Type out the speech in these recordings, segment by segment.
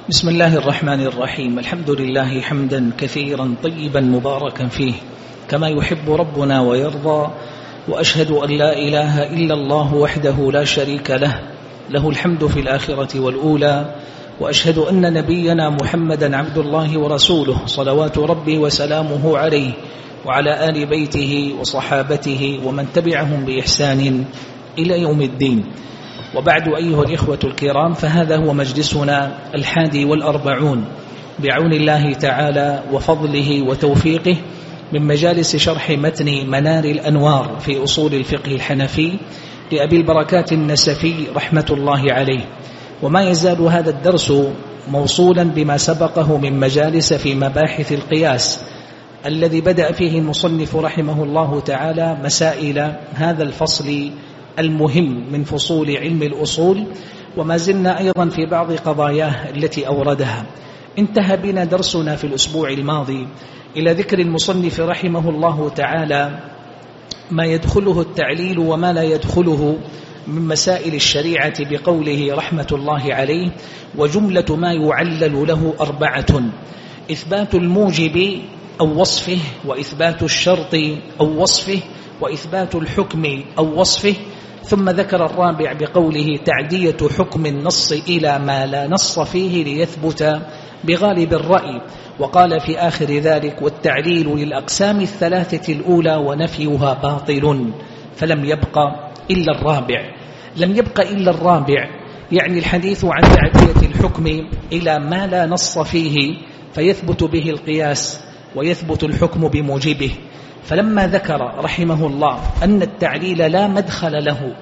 بسم الله الرحمن الرحيم. الحمد لله حمدا كثيرا طيبا مباركا فيه كما يحب ربنا ويرضى، وأشهد أن لا إله إلا الله وحده لا شريك له، له الحمد في الآخرة والأولى، وأشهد أن نبينا محمدا عبد الله ورسوله صلوات ربي وسلامه عليه وعلى آل بيته وصحابته ومن تبعهم بإحسان إلى يوم الدين. وبعد أيها الإخوة الكرام، فهذا هو مجلسنا 41 بعون الله تعالى وفضله وتوفيقه من مجالس شرح متن منار الأنوار في أصول الفقه الحنفي لأبي البركات النسفي رحمة الله عليه. وما يزال هذا الدرس موصولا بما سبقه من مجالس في مباحث القياس الذي بدأ فيه المصنف رحمه الله تعالى مسائل هذا الفصل المهم من فصول علم الأصول، وما زلنا أيضا في بعض قضاياه التي أوردها. انتهى بنا درسنا في الأسبوع الماضي إلى ذكر المصنف رحمه الله تعالى ما يدخله التعليل وما لا يدخله من مسائل الشريعة بقوله رحمة الله عليه: وجملة ما يعلل له 4: إثبات الموجب أو وصفه، وإثبات الشرط أو وصفه، وإثبات الحكم أو وصفه. ثم ذكر الرابع بقوله: تعدية حكم النص إلى ما لا نص فيه ليثبت بغالب الرأي. وقال في آخر ذلك: والتعليل للأقسام الثلاثة الأولى ونفيها باطل. فلم يبق إلا الرابع. لم يبق إلا الرابع يعني الحديث عن تعدية الحكم إلى ما لا نص فيه فيثبت به القياس ويثبت الحكم بموجبه. فلما ذكر رحمه الله أن التعليل لا مدخل له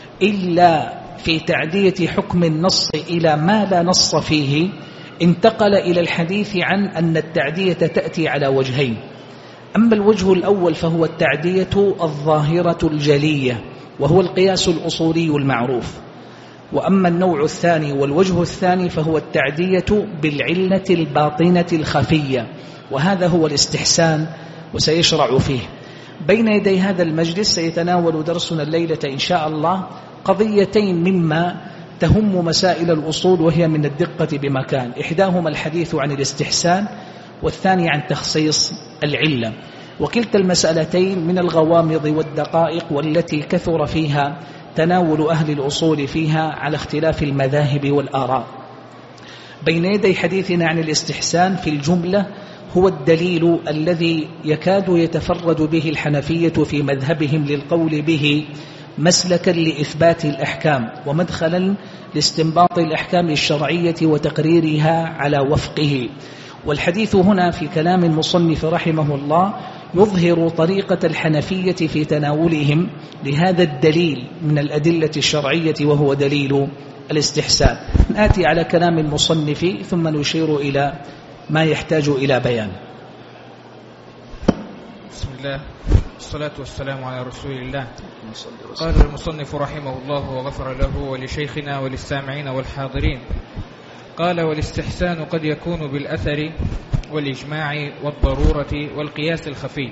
إلا في تعدية حكم النص إلى ما لا نص فيه، انتقل إلى الحديث عن أن التعدية تأتي على وجهين. أما الوجه الأول فهو التعدية الظاهرة الجلية، وهو القياس الأصولي المعروف. وأما النوع الثاني والوجه الثاني فهو التعدية بالعلة الباطنة الخفية، وهذا هو الاستحسان، وسيشرع فيه. بين يدي هذا المجلس سيتناول درسنا الليلة إن شاء الله قضيتين مما تهم مسائل الأصول، وهي من الدقة بمكان. إحداهما الحديث عن الاستحسان، والثاني عن تخصيص العلة. وكلتا المسألتين من الغوامض والدقائق والتي كثر فيها تناول أهل الأصول فيها على اختلاف المذاهب والآراء. بين يدي حديثنا عن الاستحسان في الجملة هو الدليل الذي يكاد يتفرد به الحنفية في مذهبهم للقول به مسلكا لإثبات الأحكام ومدخلا لاستنباط الأحكام الشرعية وتقريرها على وفقه. والحديث هنا في كلام المصنف رحمه الله يظهر طريقة الحنفية في تناولهم لهذا الدليل من الأدلة الشرعية، وهو دليل الاستحسان. نأتي على كلام المصنف ثم نشير إلى ما يحتاج إلى بيان. بسم الله والصلاة والسلام على رسول الله. قال المصنف رحمه الله وغفر له ولشيخنا وللسامعين والحاضرين: قال: والاستحسان قد يكون بالأثر والإجماع والضرورة والقياس الخفي،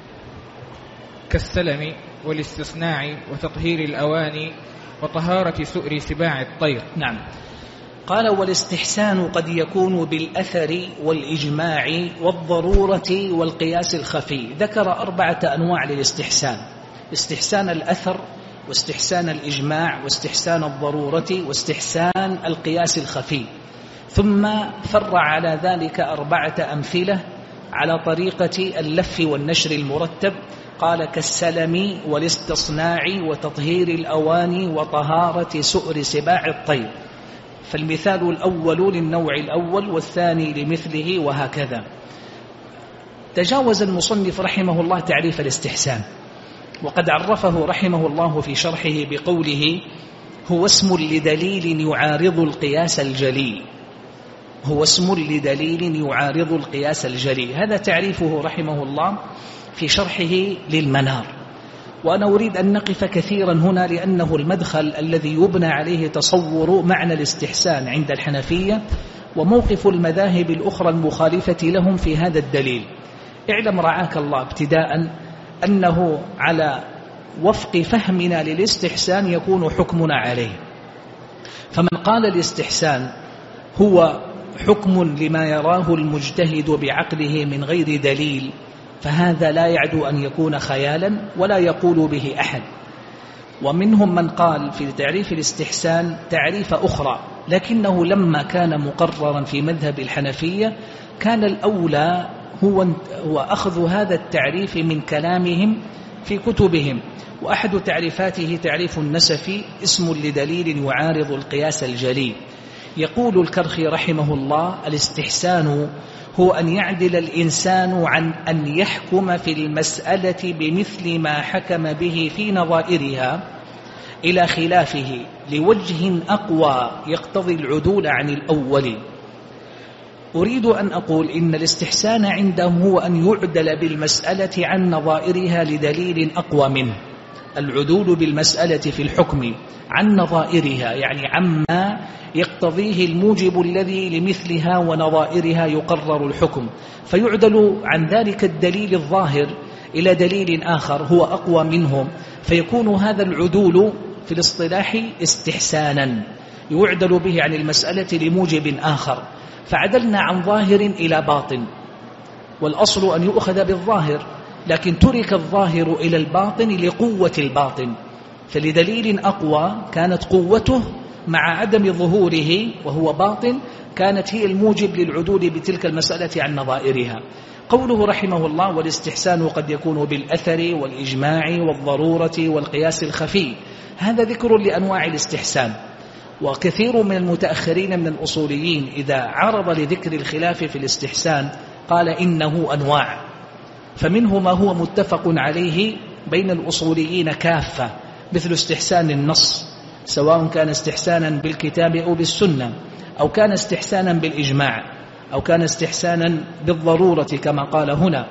كالسلم والاستثناء وتطهير الأواني وطهارة سؤر سباع الطير. نعم. قال: والاستحسان قد يكون بالأثر والإجماع والضرورة والقياس الخفي. ذكر 4 أنواع للاستحسان: استحسان الأثر، واستحسان الإجماع، واستحسان الضرورة، واستحسان القياس الخفي. ثم فرع على ذلك 4 أمثلة على طريقة اللف والنشر المرتب. قال: كالسلم والاستصناع وتطهير الأواني وطهارة سؤر سباع الطير. فالمثال الأول للنوع الأول والثاني لمثله، وهكذا. تجاوز المصنف رحمه الله تعريف الاستحسان، وقد عرفه رحمه الله في شرحه بقوله: هو اسم لدليل يعارض القياس الجلي. هو اسم لدليل يعارض القياس الجلي. هذا تعريفه رحمه الله في شرحه للمنار. وأنا أريد أن نقف كثيرا هنا، لأنه المدخل الذي يبنى عليه تصور معنى الاستحسان عند الحنفية وموقف المذاهب الأخرى المخالفة لهم في هذا الدليل. اعلم رعاك الله ابتداء أنه على وفق فهمنا للاستحسان يكون حكمنا عليه. فمن قال الاستحسان هو حكم لما يراه المجتهد بعقله من غير دليل، فهذا لا يعدو أن يكون خيالا ولا يقول به أحد. ومنهم من قال في تعريف الاستحسان تعريف أخرى، لكنه لما كان مقررا في مذهب الحنفية كان الأولى هو أخذ هذا التعريف من كلامهم في كتبهم. وأحد تعريفاته تعريف النسفي، اسم لدليل يعارض القياس الجلي. يقول الكرخي رحمه الله: الاستحسان هو أن يعدل الإنسان عن أن يحكم في المسألة بمثل ما حكم به في نظائرها إلى خلافه لوجه أقوى يقتضي العدول عن الأول. أريد أن أقول إن الاستحسان عنده هو أن يعدل بالمسألة عن نظائرها لدليل أقوى منه. العدول بالمسألة في الحكم عن نظائرها يعني عما يقتضيه الموجب الذي لمثلها ونظائرها يقرر الحكم، فيعدل عن ذلك الدليل الظاهر إلى دليل آخر هو أقوى منهم، فيكون هذا العدول في الاصطلاح استحسانا، يعدل به عن المسألة لموجب آخر. فعدلنا عن ظاهر إلى باطن، والأصل أن يؤخذ بالظاهر، لكن ترك الظاهر إلى الباطن لقوة الباطن، فلدليل أقوى كانت قوته مع عدم ظهوره وهو باطن كانت هي الموجب للعدول بتلك المسألة عن نظائرها. قوله رحمه الله: والاستحسان قد يكون بالأثر والإجماع والضرورة والقياس الخفي، هذا ذكر لأنواع الاستحسان. وكثير من المتأخرين من الأصوليين إذا عرض لذكر الخلاف في الاستحسان قال إنه أنواع، فمنه ما هو متفق عليه بين الأصوليين كافة، مثل استحسان النص، سواء كان استحسانا بالكتاب أو بالسنة، أو كان استحسانا بالإجماع، أو كان استحسانا بالضرورة كما قال هنا،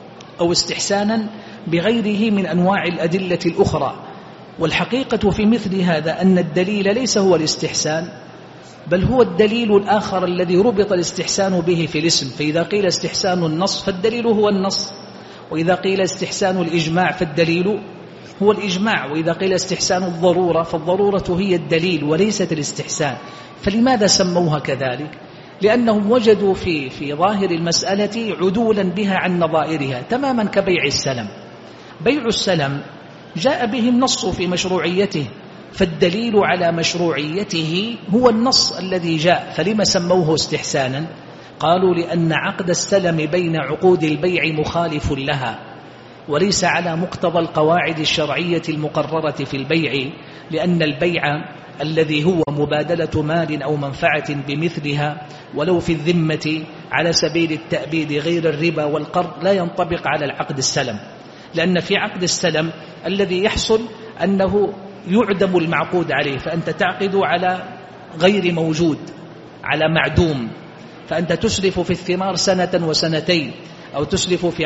أو استحسانا بغيره من أنواع الأدلة الأخرى. والحقيقة في مثل هذا أن الدليل ليس هو الاستحسان، بل هو الدليل الآخر الذي ربط الاستحسان به في الاسم. فإذا قيل استحسان النص فالدليل هو النص، وإذا قيل استحسان الإجماع فالدليل هو الإجماع، وإذا قيل استحسان الضرورة فالضرورة هي الدليل وليست الاستحسان. فلماذا سموها كذلك؟ لأنهم وجدوا في ظاهر المسألة عدولا بها عن نظائرها، تماما كبيع السلم. بيع السلم جاء به النص في مشروعيته، فالدليل على مشروعيته هو النص الذي جاء. فلما سموه استحسانا؟ قالوا لأن عقد السلم بين عقود البيع مخالف لها، وليس على مقتضى القواعد الشرعية المقررة في البيع، لأن البيع الذي هو مبادلة مال أو منفعة بمثلها ولو في الذمة على سبيل التأبيد غير الربا والقرض لا ينطبق على العقد السلم، لأن في عقد السلم الذي يحصل أنه يعدم المعقود عليه، فأنت تعقد على غير موجود، على معدوم، فأنت تسلف في الثمار سنة وسنتين، أو تسلف في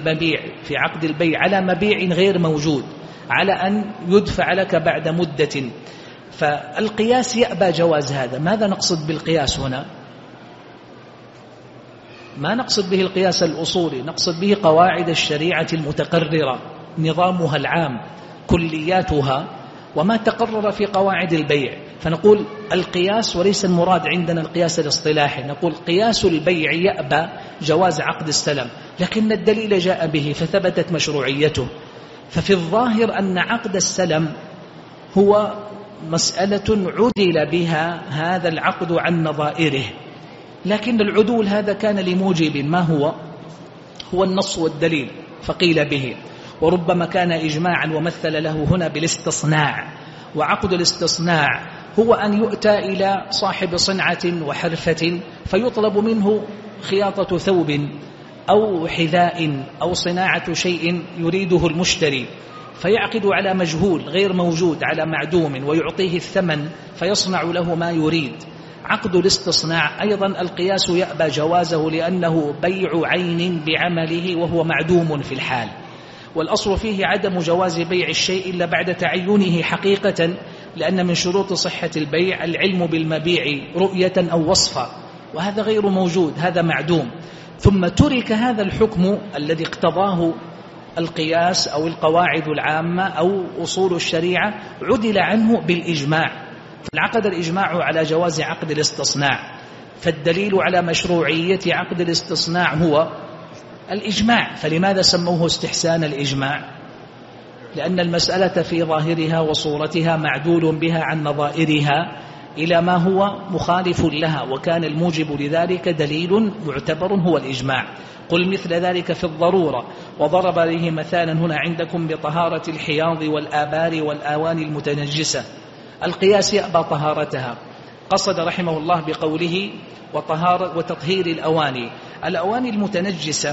عقد البيع على مبيع غير موجود، على أن يدفع لك بعد مدة. فالقياس يأبى جواز هذا. ماذا نقصد بالقياس هنا؟ ما نقصد به القياس الأصولي، نقصد به قواعد الشريعة المتقررة، نظامها العام، كلياتها، وما تقرر في قواعد البيع. فنقول القياس، وليس المراد عندنا القياس الاصطلاحي، نقول قياس البيع يأبى جواز عقد السلم، لكن الدليل جاء به فثبتت مشروعيته. ففي الظاهر أن عقد السلم هو مسألة عدل بها هذا العقد عن نظائره، لكن العدول هذا كان لموجب، ما هو النص والدليل فقيل به، وربما كان إجماعا ومثل له هنا بالاستصناع. وعقد الاستصناع هو أن يؤتى إلى صاحب صنعة وحرفة فيطلب منه خياطة ثوب أو حذاء أو صناعة شيء يريده المشتري، فيعقد على مجهول غير موجود على معدوم ويعطيه الثمن فيصنع له ما يريد. عقد الاستصناع أيضا القياس يأبى جوازه، لأنه بيع عين بعمله وهو معدوم في الحال، والأصل فيه عدم جواز بيع الشيء إلا بعد تعينه حقيقة، لأن من شروط صحة البيع العلم بالمبيع رؤية أو وصفا، وهذا غير موجود، هذا معدوم. ثم ترك هذا الحكم الذي اقتضاه القياس أو القواعد العامة أو أصول الشريعة، عدل عنه بالإجماع، فانعقد الإجماع على جواز عقد الاستصناع، فالدليل على مشروعية عقد الاستصناع هو الإجماع. فلماذا سموه استحسان الإجماع؟ لأن المسألة في ظاهرها وصورتها معدول بها عن نظائرها إلى ما هو مخالف لها، وكان الموجب لذلك دليل معتبر هو الإجماع. قل مثل ذلك في الضرورة. وضرب به مثالا هنا عندكم بطهارة الحياض والآبار والآواني المتنجسة. القياس يأبى طهارتها، قصد رحمه الله بقوله وتطهير الأواني. الأواني المتنجسة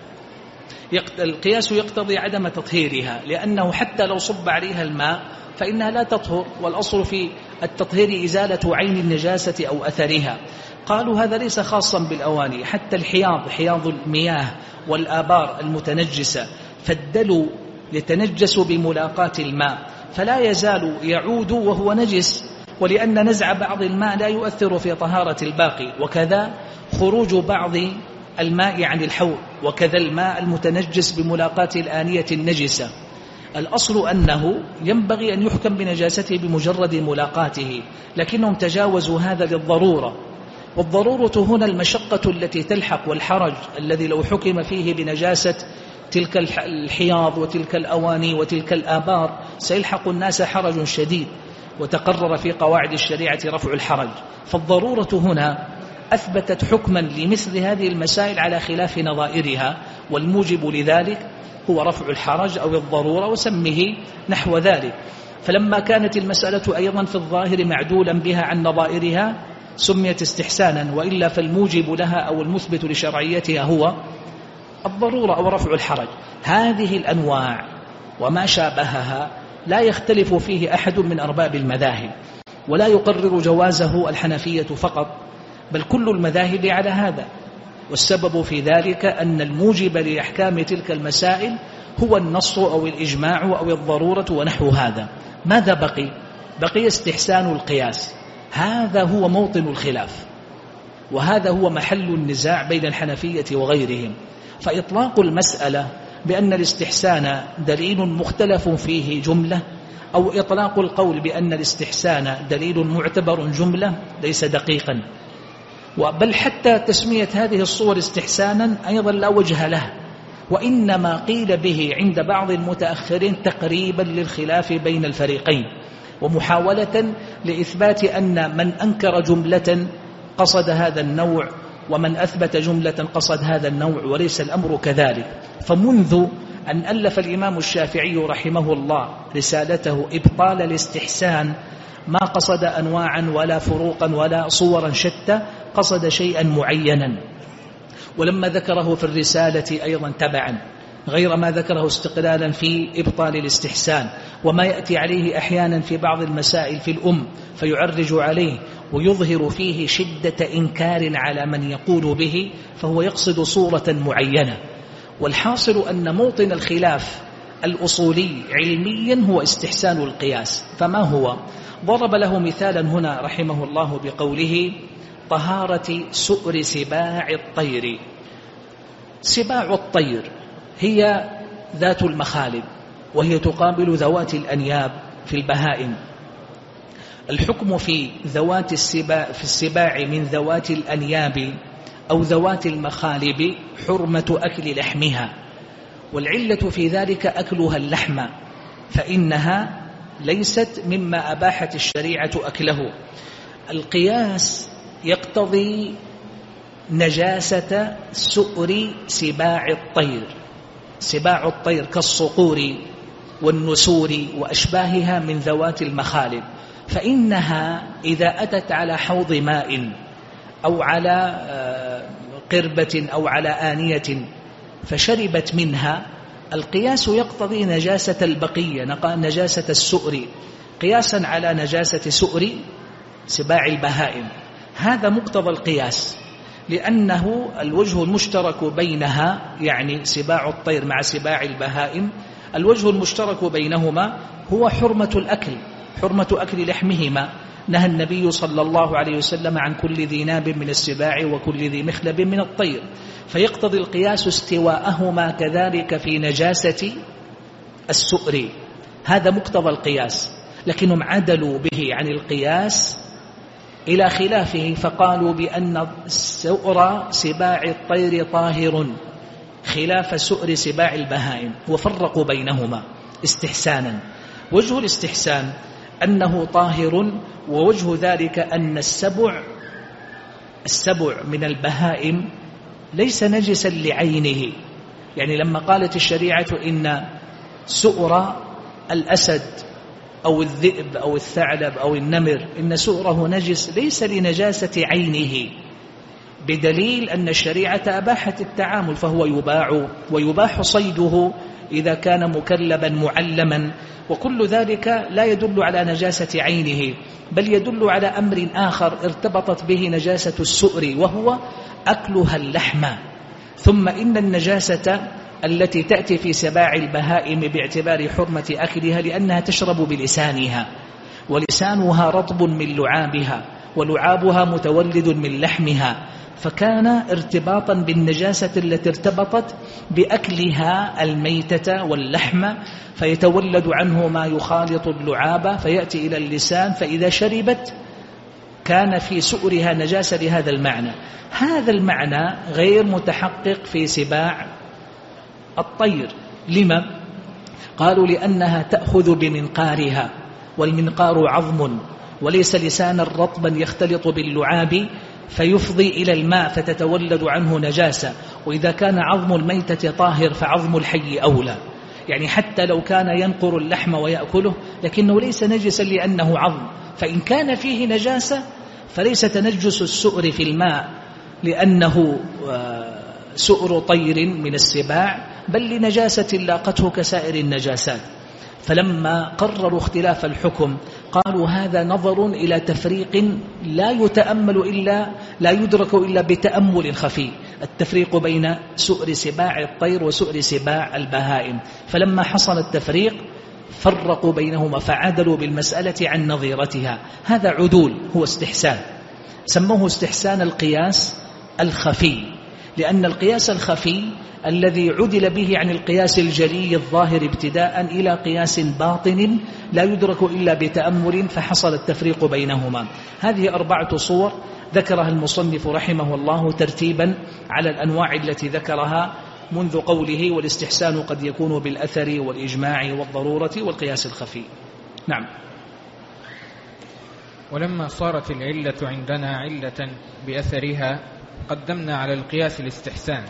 القياس يقتضي عدم تطهيرها، لأنه حتى لو صب عليها الماء فإنها لا تطهر، والأصل في التطهير إزالة عين النجاسة أو أثرها. قالوا هذا ليس خاصا بالأواني، حتى الحياض، حياض المياه والآبار المتنجسة، فالدلو يتنجس بملاقاة الماء فلا يزال يعود وهو نجس، ولأن نزع بعض الماء لا يؤثر في طهارة الباقي، وكذا خروج بعض الماء عن الحوض، وكذا الماء المتنجس بملاقاة الآنية النجسة. الأصل أنه ينبغي أن يحكم بنجاسته بمجرد ملاقاته، لكنهم تجاوزوا هذا للضرورة. والضرورة هنا المشقة التي تلحق والحرج الذي لو حكم فيه بنجاسة تلك الحياض وتلك الأواني وتلك الآبار سيلحق الناس حرج شديد، وتقرر في قواعد الشريعة رفع الحرج. فالضرورة هنا أثبتت حكما لمثل هذه المسائل على خلاف نظائرها، والموجب لذلك هو رفع الحرج أو الضرورة، وسمه نحو ذلك. فلما كانت المسألة أيضا في الظاهر معدولا بها عن نظائرها سميت استحسانا، وإلا فالموجب لها أو المثبت لشرعيتها هو الضرورة أو رفع الحرج. هذه الأنواع وما شابهها لا يختلف فيه أحد من أرباب المذاهب، ولا يقرر جوازه الحنفية فقط، بل كل المذاهب على هذا. والسبب في ذلك أن الموجب لأحكام تلك المسائل هو النص أو الإجماع أو الضرورة ونحو هذا. ماذا بقي؟ بقي استحسان القياس. هذا هو موطن الخلاف، وهذا هو محل النزاع بين الحنفية وغيرهم. فإطلاق المسألة بأن الاستحسان دليل مختلف فيه جملة، أو إطلاق القول بأن الاستحسان دليل معتبر جملة ليس دقيقا، بل حتى تسمية هذه الصور استحسانا أيضا لا وجه له، وإنما قيل به عند بعض المتأخرين تقريبا للخلاف بين الفريقين، ومحاولة لإثبات أن من أنكر جملة قصد هذا النوع ومن أثبت جملة قصد هذا النوع، وليس الأمر كذلك. فمنذ أن ألف الإمام الشافعي رحمه الله رسالته إبطال الاستحسان ما قصد أنواعا ولا فروقا ولا صورا شتى، قصد شيئا معينا. ولما ذكره في الرسالة أيضا تبعا غير ما ذكره استقلالا في إبطال الاستحسان، وما يأتي عليه أحيانا في بعض المسائل في فيعرج عليه ويظهر فيه شدة إنكار على من يقول به، فهو يقصد صورة معينة. والحاصل أن موطن الخلاف الأصولي علميا هو استحسان القياس. فما هو؟ ضرب له مثالا هنا رحمه الله بقوله طهارة سؤر سباع الطير. سباع الطير هي ذات المخالب، وهي تقابل ذوات الأنياب في البهائم. الحكم في ذوات السباع من ذوات الأنياب أو ذوات المخالب حرمة أكل لحمها، والعلة في ذلك أكلها اللحم، فإنها ليست مما أباحت الشريعة أكله. القياس يقتضي نجاسة سؤر سباع الطير. سباع الطير كالصقور والنسور وأشباهها من ذوات المخالب، فإنها إذا أتت على حوض ماء أو على قربة أو على آنية فشربت منها، القياس يقتضي نجاسة البقية، نجاسة السؤر، قياسا على نجاسة سؤر سباع البهائم. هذا مقتضى القياس، لأنه الوجه المشترك بينها، يعني سباع الطير مع سباع البهائم، الوجه المشترك بينهما هو حرمة الأكل، حرمة أكل لحمهما. نهى النبي صلى الله عليه وسلم عن كل ذي ناب من السباع وكل ذي مخلب من الطير، فيقتضي القياس استواءهما كذلك في نجاسة السؤر. هذا مقتضى القياس، لكنهم عدلوا به عن القياس إلى خلافه فقالوا بأن سؤر سباع الطير طاهر خلاف سؤر سباع البهائم، وفرقوا بينهما استحسانا. وجه الاستحسان أنه طاهر، ووجه ذلك أن السبع من البهائم ليس نجسا لعينه. يعني لما قالت الشريعة إن سؤر الأسد أو الذئب أو الثعلب أو النمر إن سؤره نجس ليس لنجاسة عينه، بدليل أن الشريعة أباحت التعامل، فهو يباع ويباح صيده إذا كان مكلبا معلما، وكل ذلك لا يدل على نجاسة عينه، بل يدل على أمر آخر ارتبطت به نجاسة السؤر، وهو أكلها اللحم. ثم إن النجاسة التي تأتي في سباع البهائم باعتبار حرمة أكلها لأنها تشرب بلسانها، ولسانها رطب من لعابها، ولعابها متولد من لحمها، فكان ارتباطا بالنجاسة التي ارتبطت بأكلها الميتة واللحم، فيتولد عنه ما يخالط اللعاب فيأتي إلى اللسان، فإذا شربت كان في سؤرها نجاسة لهذا المعنى. هذا المعنى غير متحقق في سباع الطير. لما؟ قالوا لأنها تأخذ بمنقارها، والمنقار عظم وليس لسانا رطبا يختلط باللعاب فيفضي إلى الماء فتتولد عنه نجاسة، وإذا كان عظم الميتة طاهر فعظم الحي أولى. يعني حتى لو كان ينقر اللحم ويأكله لكنه ليس نجسا لأنه عظم، فإن كان فيه نجاسة فليس تنجس السؤر في الماء لأنه سؤر طير من السباع، بل لنجاسة لاقته كسائر النجاسات. فلما قرروا اختلاف الحكم قالوا هذا نظر إلى تفريق لا يدرك إلا بتأمل خفي، التفريق بين سؤر سباع الطير وسؤر سباع البهائم. فلما حصل التفريق فرقوا بينهما فعدلوا بالمسألة عن نظيرتها. هذا عدول، هو استحسان، سموه استحسان القياس الخفي، لأن القياس الخفي الذي عدل به عن القياس الجلي الظاهر ابتداء إلى قياس باطن لا يدرك إلا بتأمل، فحصل التفريق بينهما. هذه 4 صور ذكرها المصنف رحمه الله ترتيبا على الأنواع التي ذكرها منذ قوله والاستحسان قد يكون بالأثر والإجماع والضرورة والقياس الخفي. نعم. ولما صارت العلة عندنا علة بأثرها قدمنا على القياس الاستحسان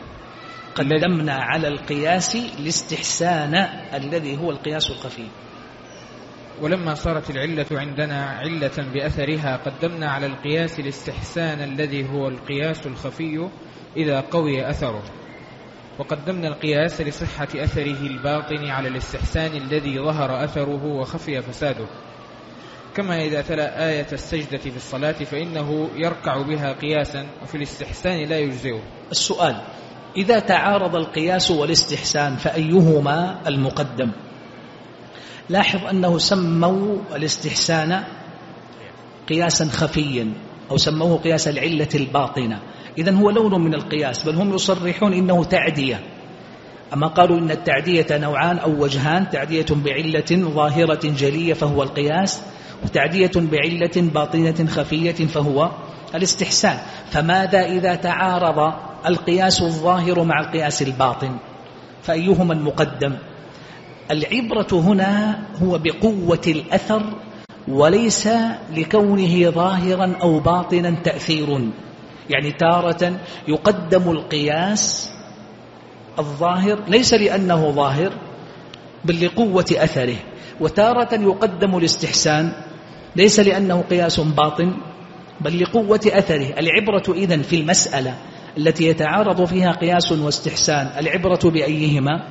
الذي هو القياس الخفي. ولما صارت العلة عندنا علة بأثرها قدمنا على القياس الاستحسان الذي هو القياس الخفي إذا قوي أثره، وقدمنا القياس لصحة أثره الباطن على الاستحسان الذي ظهر أثره وخفي فساده، كما إذا تلا آية السجدة في الصلاة فإنه يركع بها قياسا وفي الاستحسان لا يجزئه. السؤال: إذا تعارض القياس والاستحسان فأيهما المقدم؟ لاحظ أنه سموا الاستحسان قياسا خفيا أو سموه قياس العلة الباطنة، إذن هو لون من القياس، بل هم يصرحون إنه تعدية. أما قالوا إن التعدية نوعان أو وجهان: تعدية بعلة ظاهرة جلية فهو القياس، وتعدية بعلة باطنة خفية فهو الاستحسان. فماذا إذا تعارض القياس الظاهر مع القياس الباطن؟ فأيهما المقدم؟ العبرة هنا هو بقوة الأثر وليس لكونه ظاهرا أو باطنا تأثير. يعني تارة يقدم القياس الظاهر ليس لأنه ظاهر بل لقوة أثره، وتارة يقدم الاستحسان ليس لأنه قياس باطن بل لقوة أثره. العبرة إذن في المسألة التي يتعارض فيها قياس واستحسان العبرة بأيهما؟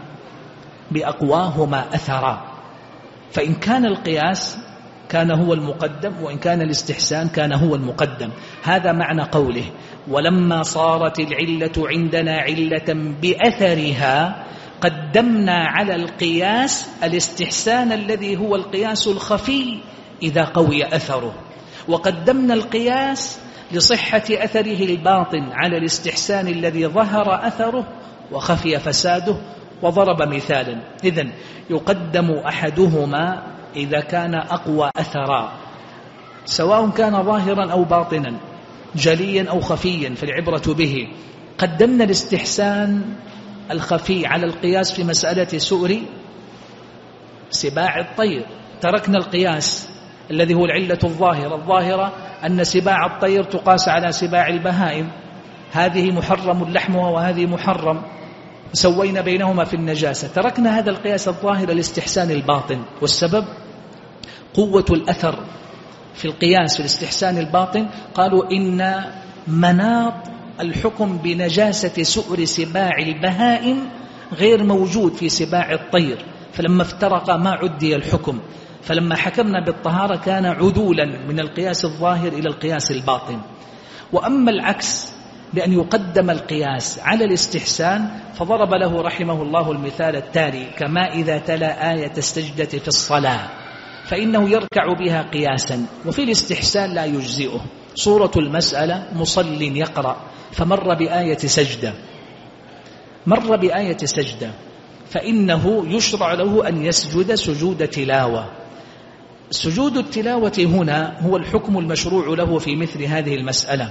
بأقواهما أثرا. فإن كان القياس كان هو المقدم، وإن كان الاستحسان كان هو المقدم. هذا معنى قوله ولما صارت العلة عندنا علة بأثرها قدمنا على القياس الاستحسان الذي هو القياس الخفي إذا قوي أثره، وقدمنا القياس لصحة أثره الباطن على الاستحسان الذي ظهر أثره وخفي فساده. وضرب مثالا: إذن يقدم أحدهما إذا كان أقوى أثرا، سواء كان ظاهرا أو باطنا، جليا أو خفيا، فالعبرة به. قدمنا الاستحسان الخفي على القياس في مسألة سؤر سباع الطير، تركنا القياس الذي هو العلة الظاهرة أن سباع الطير تقاس على سباع البهائم، هذه محرم لحمها وهذه محرم، سوينا بينهما في النجاسة. تركنا هذا القياس الظاهر الاستحسان الباطن، والسبب قوة الأثر في القياس في الاستحسان الباطن. قالوا إن مناط الحكم بنجاسة سؤر سباع البهائم غير موجود في سباع الطير، فلما افترق ما عدي الحكم، فلما حكمنا بالطهارة كان عدولا من القياس الظاهر إلى القياس الباطن. وأما العكس بأن يقدم القياس على الاستحسان فضرب له رحمه الله المثال التالي: كما إذا تلا آية السجدة في الصلاة فإنه يركع بها قياسا، وفي الاستحسان لا يجزئه. صورة المسألة: مصل يقرأ فمر بآية سجدة فإنه يشرع له أن يسجد سجود تلاوة. سجود التلاوة هنا هو الحكم المشروع له في مثل هذه المسألة.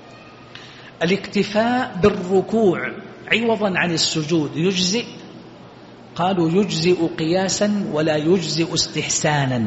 الاكتفاء بالركوع عوضا عن السجود يجزئ؟ قالوا يجزئ قياسا ولا يجزئ استحسانا.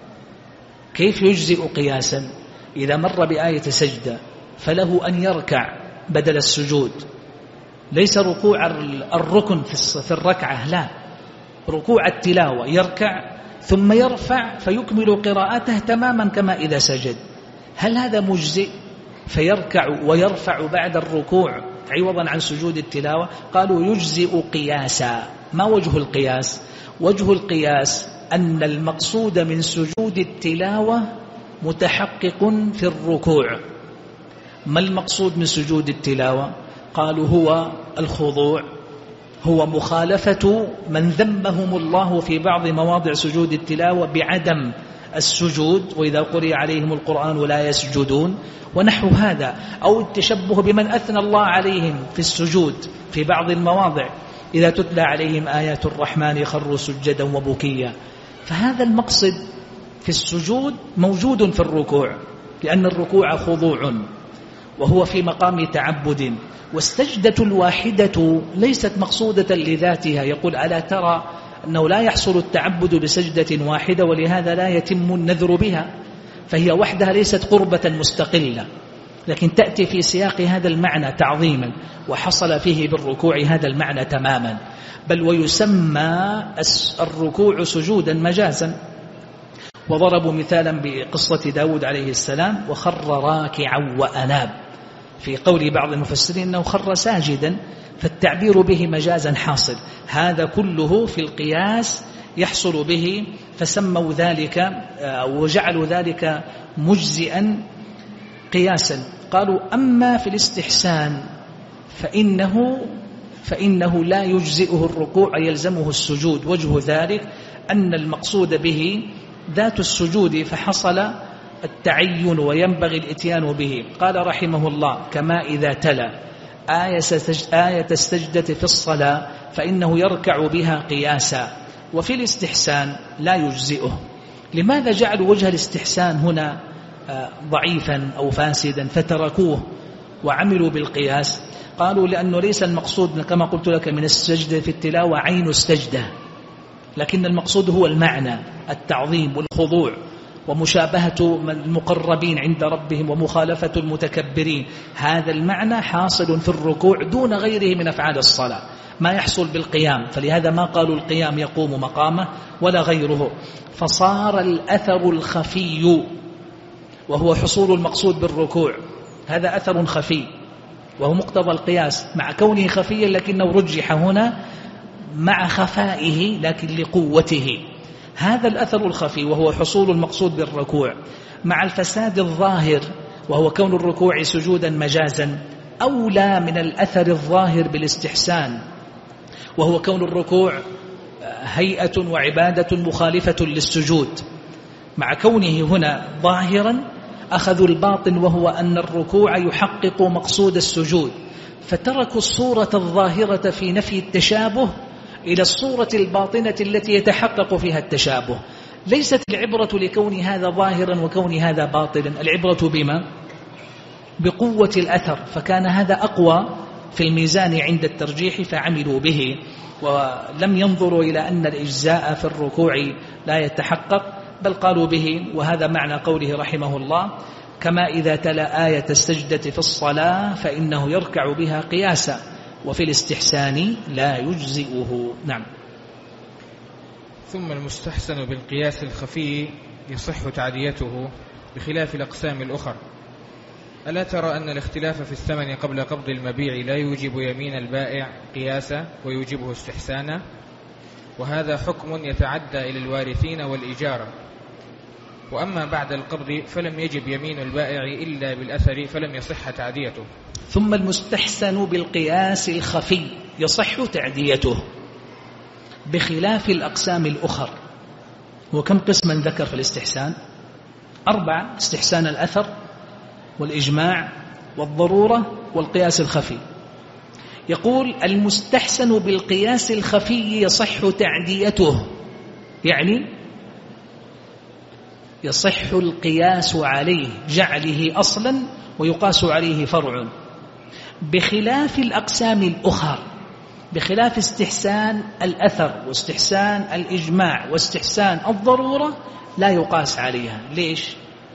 كيف يجزئ قياسا؟ إذا مر بآية سجدة فله أن يركع بدل السجود، ليس ركوع الركن في الركعة، لا، ركوع التلاوة، يركع ثم يرفع فيكمل قراءته تماما كما إذا سجد. هل هذا مجزئ؟ فيركع ويرفع بعد الركوع عوضا عن سجود التلاوة. قالوا يجزئ قياسا. ما وجه القياس؟ وجه القياس أن المقصود من سجود التلاوة متحقق في الركوع. ما المقصود من سجود التلاوة؟ قالوا هو الخضوع، هو مخالفة من ذمهم الله في بعض مواضع سجود التلاوة بعدم السجود، وإذا قرئ عليهم القرآن لا يسجدون، ونحو هذا، أو التشبه بمن أثنى الله عليهم في السجود في بعض المواضع: إذا تتلى عليهم آيات الرحمن خروا سجدا وبكيا. فهذا المقصد في السجود موجود في الركوع، لأن الركوع خضوع وهو في مقام تعبد. والسجدة الواحدة ليست مقصودة لذاتها. يقول: ألا ترى أنه لا يحصل التعبد بسجدة واحدة، ولهذا لا يتم النذر بها، فهي وحدها ليست قربة مستقلة، لكن تأتي في سياق هذا المعنى تعظيما، وحصل فيه بالركوع هذا المعنى تماما. بل ويسمى الركوع سجودا مجازا. وضربوا مثالا بقصة داود عليه السلام: وخر راكعا وأناب، في قول بعض المفسرين أنه خر ساجدا، فالتعبير به مجازا حاصل. هذا كله في القياس يحصل به، فسموا ذلك وجعلوا ذلك مجزئا قياسا. قالوا: أما في الاستحسان فإنه لا يجزئه الركوع، يلزمه السجود. وجه ذلك أن المقصود به ذات السجود، فحصل التعين وينبغي الاتيان به. قال رحمه الله: كما إذا تلا آية السجدة في الصلاة فإنه يركع بها قياسا. وفي الاستحسان لا يجزئه. لماذا جعلوا وجه الاستحسان هنا ضعيفا أو فاسدا فتركوه وعملوا بالقياس؟ قالوا: لأنه ليس المقصود كما قلت لك من السجدة في التلاوة عين السجدة، لكن المقصود هو المعنى، التعظيم والخضوع ومشابهة المقربين عند ربهم ومخالفة المتكبرين. هذا المعنى حاصل في الركوع دون غيره من أفعال الصلاة، ما يحصل بالقيام، فلهذا ما قالوا القيام يقوم مقامه ولا غيره. فصار الأثر الخفي وهو حصول المقصود بالركوع، هذا أثر خفي وهو مقتضى القياس، مع كونه خفيا لكنه رجح هنا مع خفائه لكن لقوته. هذا الأثر الخفي وهو حصول المقصود بالركوع مع الفساد الظاهر وهو كون الركوع سجودا مجازا أولى من الأثر الظاهر بالاستحسان، وهو كون الركوع هيئة وعبادة مخالفة للسجود. مع كونه هنا ظاهرا أخذوا الباطن وهو أن الركوع يحقق مقصود السجود، فتركوا الصورة الظاهرة في نفي التشابه إلى الصورة الباطنة التي يتحقق فيها التشابه. ليست العبرة لكون هذا ظاهرا وكون هذا باطلا، العبرة بما؟ بقوة الأثر، فكان هذا أقوى في الميزان عند الترجيح فعملوا به، ولم ينظروا إلى أن الإجزاء في الركوع لا يتحقق، بل قالوا به. وهذا معنى قوله رحمه الله: كما إذا تلا آية السجدة في الصلاة فإنه يركع بها قياسا وفي الاستحسان لا يجزئه. نعم. ثم المستحسن بالقياس الخفي يصح تعديته بخلاف الأقسام الأخرى. ألا ترى أن الاختلاف في الثمن قبل قبض المبيع لا يوجب يمين البائع قياسا ويوجبه استحسانا؟ وهذا حكم يتعدى إلى الوارثين والإجارة. وأما بعد القبض فلم يجب يمين البائع إلا بالأثر فلم يصح تعديته. ثم المستحسن بالقياس الخفي يصح تعديته بخلاف الأقسام الأخرى. وكم قسما ذكر في الاستحسان؟ 4: استحسان الأثر والإجماع والضرورة والقياس الخفي. يقول: المستحسن بالقياس الخفي يصح تعديته، يعني يصح القياس عليه، جعله أصلا ويقاس عليه فرع، بخلاف الأقسام الأخرى، بخلاف استحسان الأثر واستحسان الإجماع واستحسان الضرورة لا يقاس عليها. ليش؟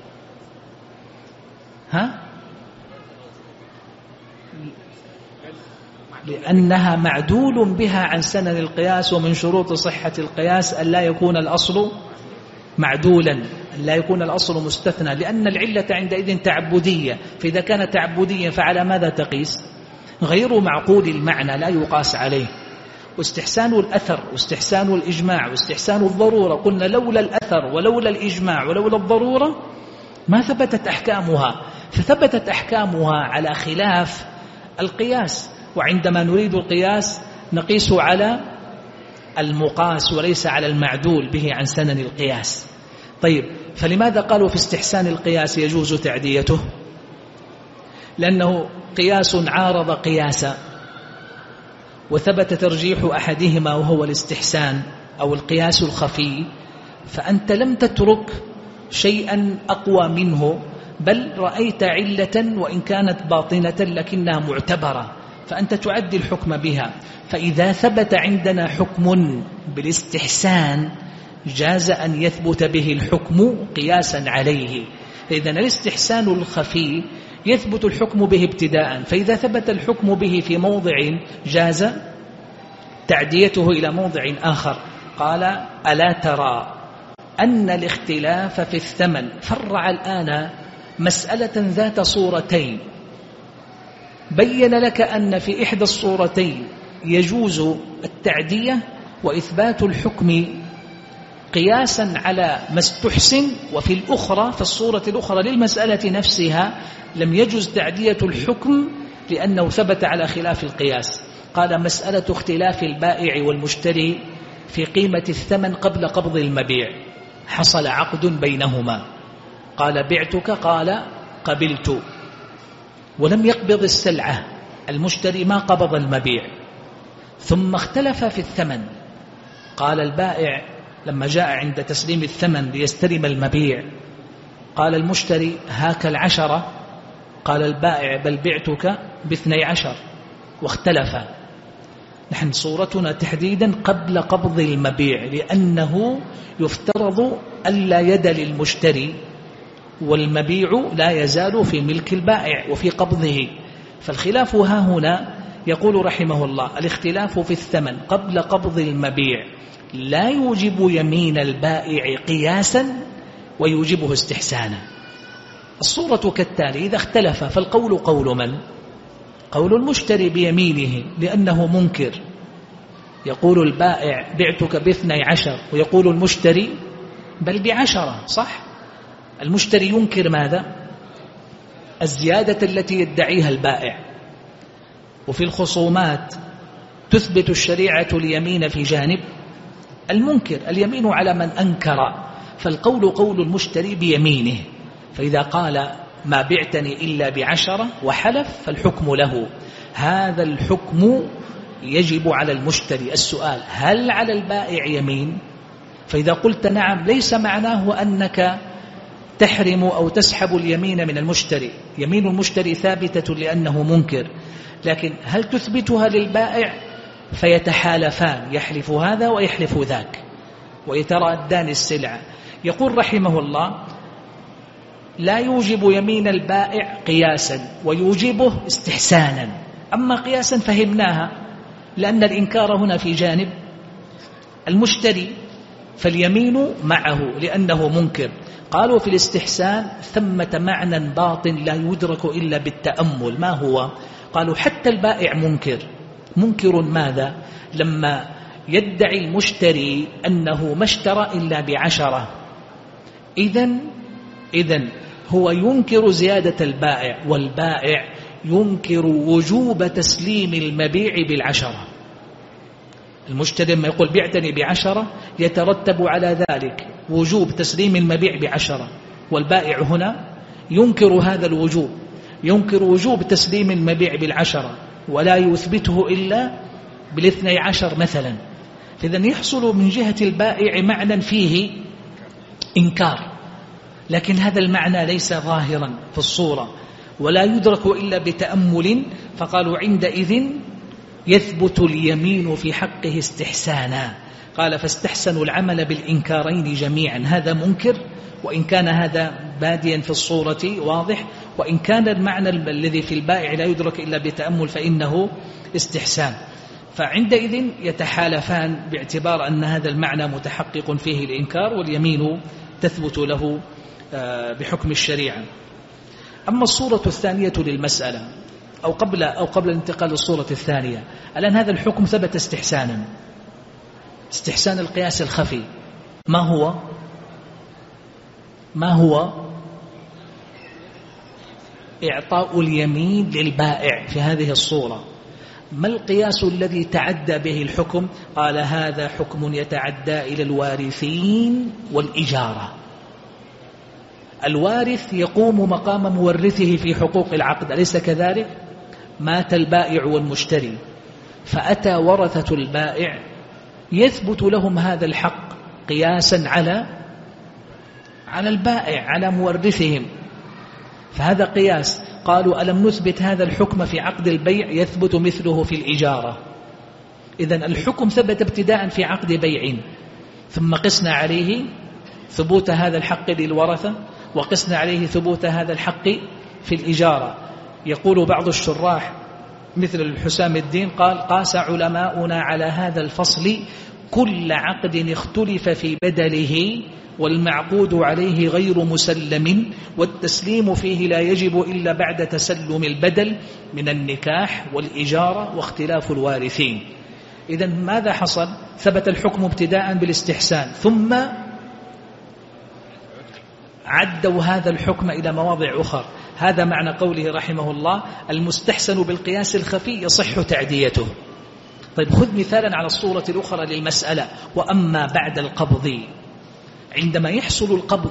لأنها معدول بها عن سنن القياس، ومن شروط صحة القياس أن لا يكون الأصل معدولا، لا يكون الأصل مستثنى، لأن العلة عندئذ تعبدية، فإذا كان تعبديا فعلى ماذا تقيس؟ غير معقول المعنى لا يقاس عليه. واستحسان الأثر واستحسان الإجماع واستحسان الضرورة، قلنا لولا الأثر ولولا الإجماع ولولا الضرورة ما ثبتت أحكامها، فثبتت أحكامها على خلاف القياس. وعندما نريد القياس نقيس على المقاس وليس على المعدول به عن سنن القياس. طيب، فلماذا قالوا في استحسان القياس يجوز تعديته؟ لأنه قياس عارض قياسا وثبت ترجيح أحدهما وهو الاستحسان أو القياس الخفي، فأنت لم تترك شيئا أقوى منه، بل رأيت علة وإن كانت باطنة لكنها معتبرة، فأنت تعدي الحكم بها. فإذا ثبت عندنا حكم بالاستحسان جاز أن يثبت به الحكم قياسا عليه. فإذا الاستحسان الخفي يثبت الحكم به ابتداء، فإذا ثبت الحكم به في موضع جاز تعديته إلى موضع آخر. قال: ألا ترى أن الاختلاف في الثمن فرع الآن مسألة ذات صورتين، بين لك أن في إحدى الصورتين يجوز التعدية وإثبات الحكم قياسا على ما استحسن، وفي الأخرى في الصورة الأخرى للمسألة نفسها لم يجوز تعدية الحكم لأنه ثبت على خلاف القياس. قال: مسألة اختلاف البائع والمشتري في قيمة الثمن قبل قبض المبيع، حصل عقد بينهما، قال: بعتك، قال: قبلت، ولم يقبض السلعة، المشتري ما قبض المبيع، ثم اختلف في الثمن. قال البائع لما جاء عند تسليم الثمن ليستلم المبيع، قال المشتري: هاك 10، قال البائع: بل بعتك ب12، واختلف. نحن صورتنا تحديدا قبل قبض المبيع، لأنه يفترض ألا يد للمشتري والمبيع لا يزال في ملك البائع وفي قبضه. فالخلاف ها هنا يقول رحمه الله: الاختلاف في الثمن قبل قبض المبيع لا يوجب يمين البائع قياسا ويوجبه استحسانا. الصورة كالتالي: إذا اختلف فالقول قول من؟ قول المشتري بيمينه، لأنه منكر. يقول البائع: بعتك ب12، ويقول المشتري: بل ب10، صح؟ المشتري ينكر ماذا؟ الزيادة التي يدعيها البائع. وفي الخصومات تثبت الشريعة اليمين في جانب المنكر، اليمين على من أنكر، فالقول قول المشتري بيمينه. فإذا قال: ما بعتني إلا ب10 وحلف، فالحكم له. هذا الحكم يجب على المشتري. السؤال: هل على البائع يمين؟ فإذا قلت نعم ليس معناه أنك تحرم أو تسحب اليمين من المشتري، يمين المشتري ثابتة لأنه منكر، لكن هل تثبتها للبائع؟ فيتحالفان، يحلف هذا ويحلف ذاك ويترادان السلعة. يقول رحمه الله: لا يوجب يمين البائع قياسا ويوجبه استحسانا. أما قياسا فهمناها، لأن الإنكار هنا في جانب المشتري، فاليمين معه لأنه منكر. قالوا في الاستحسان ثمة معنى باطن لا يدرك إلا بالتأمل. ما هو؟ قالوا حتى البائع منكر ماذا؟ لما يدعي المشتري أنه ما اشترى إلا ب10، إذن هو ينكر زيادة البائع، والبائع ينكر وجوب تسليم المبيع ب10. المشتري لما يقول بعتني ب10 يترتب على ذلك وجوب تسليم المبيع ب10، والبائع هنا ينكر هذا الوجوب، ينكر وجوب تسليم المبيع ب10 ولا يثبته إلا بال12 مثلا. فإذن يحصل من جهة البائع معنى فيه إنكار، لكن هذا المعنى ليس ظاهرا في الصورة ولا يدرك إلا بتأمل. فقالوا عندئذ يثبت اليمين في حقه استحسانا. قال: فاستحسنوا العمل بالإنكارين جميعا، هذا منكر وإن كان هذا باديا في الصورة واضح، وإن كان المعنى الذي في البائع لا يدرك إلا بتأمل فإنه استحسان. فعندئذ يتحالفان باعتبار أن هذا المعنى متحقق فيه الإنكار، واليمين تثبت له بحكم الشريعة. أما الصورة الثانية للمسألة أو قبل الانتقال للصورة الثانية، الآن هذا الحكم ثبت استحسانا، استحسان القياس الخفي. ما هو إعطاء اليمين للبائع في هذه الصورة. ما القياس الذي تعدى به الحكم؟ قال: هذا حكم يتعدى إلى الوارثين والإجارة. الوارث يقوم مقام مورثه في حقوق العقد، أليس كذلك؟ مات البائع والمشتري، فأتى ورثة البائع يثبت لهم هذا الحق قياسا على البائع، على مورثهم، فهذا قياس. قالوا: ألم نثبت هذا الحكم في عقد البيع؟ يثبت مثله في الإجارة. إذن الحكم ثبت ابتداء في عقد بيع، ثم قسنا عليه ثبوت هذا الحق للورثة، وقسنا عليه ثبوت هذا الحق في الإجارة. يقول بعض الشراح مثل الحسام الدين قال: قاس علماؤنا على هذا الفصل كل عقد اختلف في بدله والمعقود عليه غير مسلم، والتسليم فيه لا يجب إلا بعد تسلم البدل من النكاح والإجارة واختلاف الوارثين. إذن ماذا حصل؟ ثبت الحكم ابتداء بالاستحسان، ثم عدوا هذا الحكم إلى مواضع أخرى. هذا معنى قوله رحمه الله: المستحسن بالقياس الخفي يصح تعديته. طيب، خذ مثالا على الصورة الأخرى للمسألة. وأما بعد القبض، عندما يحصل القبض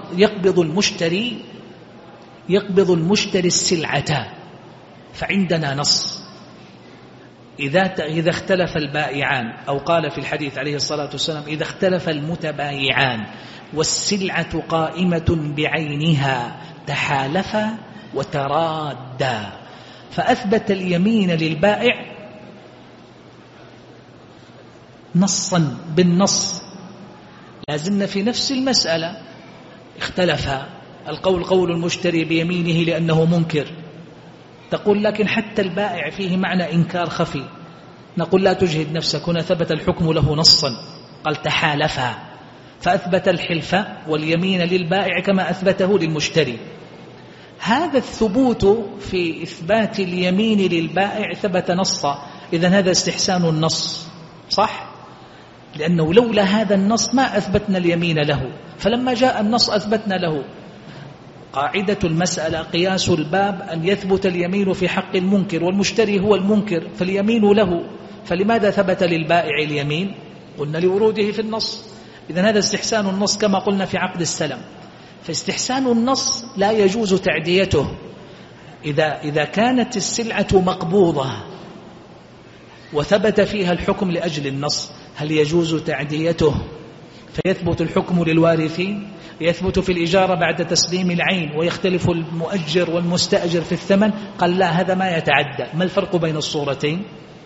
يقبض المشتري السلعة، فعندنا نص: إذا اختلف البائعان، أو قال في الحديث عليه الصلاة والسلام: إذا اختلف المتبايعان والسلعة قائمة بعينها تحالفا وترادا، فأثبت اليمين للبائع نصا بالنص. لازلنا في نفس المسألة، اختلف القول قول المشتري بيمينه لأنه منكر، تقول لكن حتى البائع فيه معنى إنكار خفي. نقول: لا تجهد نفسك، هنا ثبت الحكم له نصا، قال تحالفا، فأثبت الحلف واليمين للبائع كما أثبته للمشتري. هذا الثبوت في إثبات اليمين للبائع ثبت نصا، إذن هذا استحسان النص، صح؟ لأنه لولا هذا النص ما أثبتنا اليمين له، فلما جاء النص أثبتنا له. قاعدة المسألة قياس الباب أن يثبت اليمين في حق المنكر، والمشتري هو المنكر فاليمين له، فلماذا ثبت للبائع اليمين؟ قلنا لوروده في النص. إذن هذا استحسان النص كما قلنا في عقد السلم. فاستحسان النص لا يجوز تعديته. إذا كانت السلعة مقبوضة وثبت فيها الحكم لأجل النص، هل يجوز تعديته؟ فيثبت الحكم للوارث، يثبت في الإجارة بعد تسليم العين، ويختلف المؤجر والمستأجر في الثمن. قال لا، هذا ما يتعدى. ما الفرق بين الصورتين؟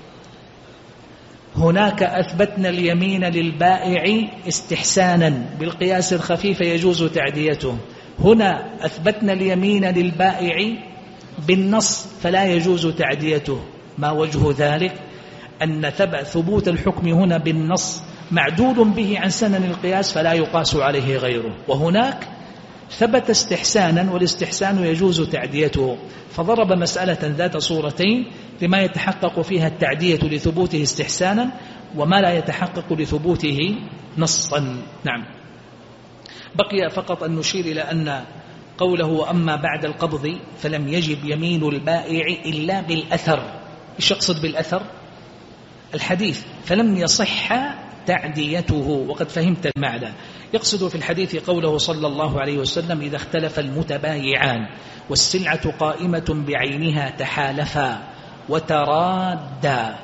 هناك أثبتنا اليمين للبائع استحسانا بالقياس الخفيف يجوز تعديته، هنا أثبتنا اليمين للبائع بالنص فلا يجوز تعديته. ما وجه ذلك؟ أن ثبوت الحكم هنا بالنص معدود به عن سنن القياس فلا يقاس عليه غيره، وهناك ثبت استحسانا والاستحسان يجوز تعديته، فضرب مسألة ذات صورتين لما يتحقق فيها التعدية لثبوته استحسانا وما لا يتحقق لثبوته نصا. نعم. بقي فقط أن نشير إلى أن قوله أما بعد القبض فلم يجب يمين البائع إلا بالأثر. إيش يقصد بالأثر؟ الحديث فلم يصح تعديته، وقد فهمت المعنى. يقصد في الحديث قوله صلى الله عليه وسلم إذا اختلف المتبايعان والسلعة قائمة بعينها تحالفا وترادا.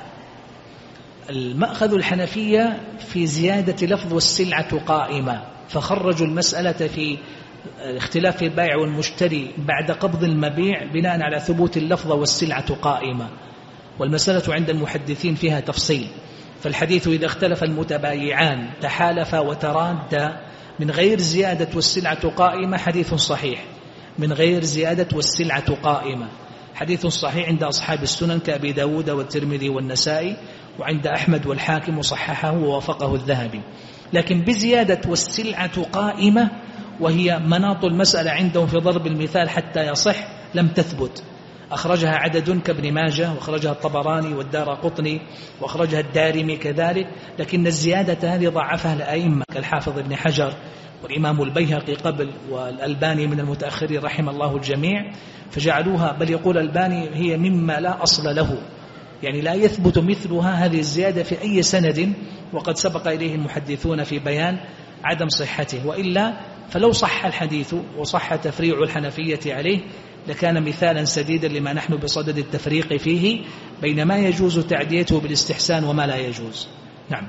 المأخذ الحنفية في زيادة لفظ والسلعة قائمة، فخرجوا المسألة في اختلاف البائع والمشتري بعد قبض المبيع بناء على ثبوت اللفظ والسلعة قائمة، والمسألة عند المحدثين فيها تفصيل. فالحديث إذا اختلف المتبايعان تحالفا وترادا من غير زيادة والسلعة قائمة حديث صحيح، من غير زيادة والسلعة قائمة حديث صحيح عند أصحاب السنن كأبي داود والترمذي والنسائي، وعند أحمد والحاكم وصححه ووافقه الذهبي. لكن بزيادة والسلعة قائمة وهي مناط المسألة عندهم في ضرب المثال حتى يصح لم تثبت. أخرجها عدد كابن ماجه، وأخرجها الطبراني والدارقطني، وأخرجها الدارمي كذلك، لكن الزيادة هذه ضعفها الأئمة كالحافظ ابن حجر والإمام البيهقي قبل، والألباني من المتأخرين رحم الله الجميع، فجعلوها بل يقول الألباني هي مما لا أصل له، يعني لا يثبت مثلها هذه الزيادة في أي سند، وقد سبق إليه المحدثون في بيان عدم صحته. وإلا فلو صح الحديث وصح تفريع الحنفية عليه لكان مثالا سديدا لما نحن بصدد التفريق فيه بين ما يجوز تعديته بالاستحسان وما لا يجوز. نعم.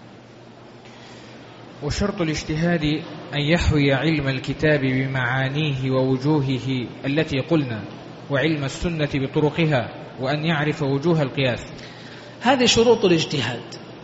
وشرط الاجتهاد أن يحوي علم الكتاب بمعانيه ووجوهه التي قلنا، وعلم السنة بطرقها، وأن يعرف وجوه القياس. هذه شروط الاجتهاد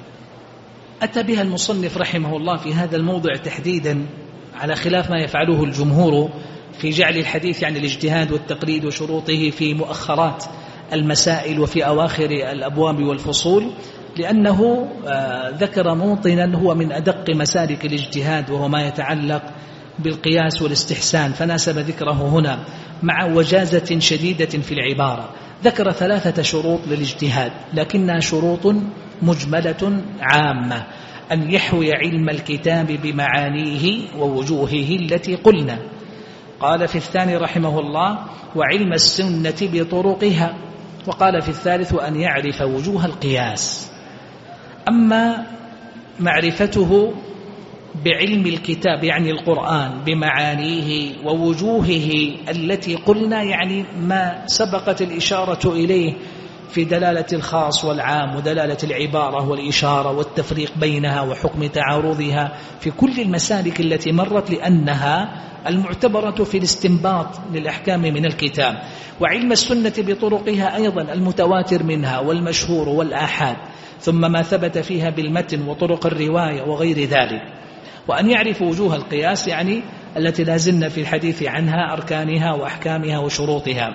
أتى بها المصنف رحمه الله في هذا الموضع تحديدا، على خلاف ما يفعله الجمهور في جعل الحديث عن الاجتهاد والتقليد وشروطه في مؤخرات المسائل وفي أواخر الأبواب والفصول، لأنه ذكر موطنا هو من أدق مسالك الاجتهاد وهو ما يتعلق بالقياس والاستحسان، فناسب ذكره هنا مع وجازة شديدة في العبارة. ذكر 3 شروط للاجتهاد لكنها شروط مجملة عامة: أن يحوي علم الكتاب بمعانيه ووجوهه التي قلنا. قال في الثاني رحمه الله: وعلم السنة بطرقها. وقال في الثالث: أن يعرف وجوه القياس. أما معرفته بعلم الكتاب يعني القرآن بمعانيه ووجوهه التي قلنا، يعني ما سبقت الإشارة إليه في دلالة الخاص والعام ودلالة العبارة والإشارة والتفريق بينها وحكم تعارضها في كل المسالك التي مرت، لأنها المعتبرة في الاستنباط للأحكام من الكتاب. وعلم السنة بطرقها أيضا المتواتر منها والمشهور والآحاد، ثم ما ثبت فيها بالمتن وطرق الرواية وغير ذلك. وأن يعرف وجوه القياس يعني التي لازلنا في الحديث عنها، أركانها وأحكامها وشروطها.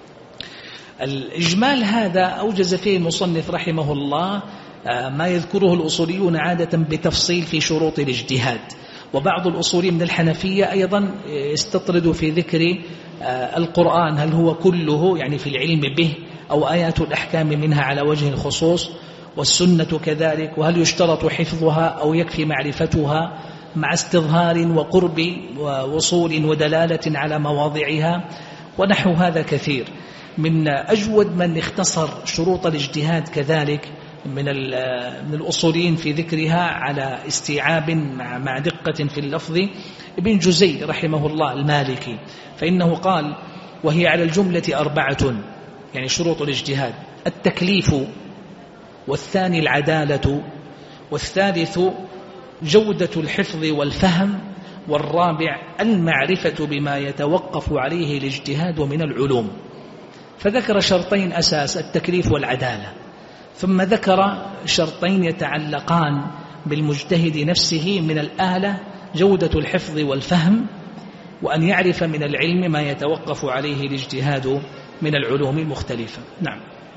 الإجمال هذا أوجز فيه المصنف رحمه الله ما يذكره الأصوليون عادة بتفصيل في شروط الاجتهاد، وبعض الأصوليين من الحنفية أيضا يستطرد في ذكر القرآن هل هو كله يعني في العلم به أو آيات الأحكام منها على وجه الخصوص، والسنة كذلك، وهل يشترط حفظها أو يكفي معرفتها مع استظهار وقرب ووصول ودلالة على مواضعها ونحو هذا كثير. من أجود من اختصر شروط الاجتهاد كذلك من الأصولين في ذكرها على استيعاب مع دقة في اللفظ ابن جزي رحمه الله المالكي، فإنه قال: وهي على الجملة 4 يعني شروط الاجتهاد: التكليف، والثاني العدالة، والثالث جودة الحفظ والفهم، والرابع المعرفة بما يتوقف عليه الاجتهاد من العلوم. فذكر شرطين أساس: التكليف والعدالة، ثم ذكر شرطين يتعلقان بالمجتهد نفسه من الآلة: جودة الحفظ والفهم، وأن يعرف من العلم ما يتوقف عليه الاجتهاد من العلوم المختلفة. نعم.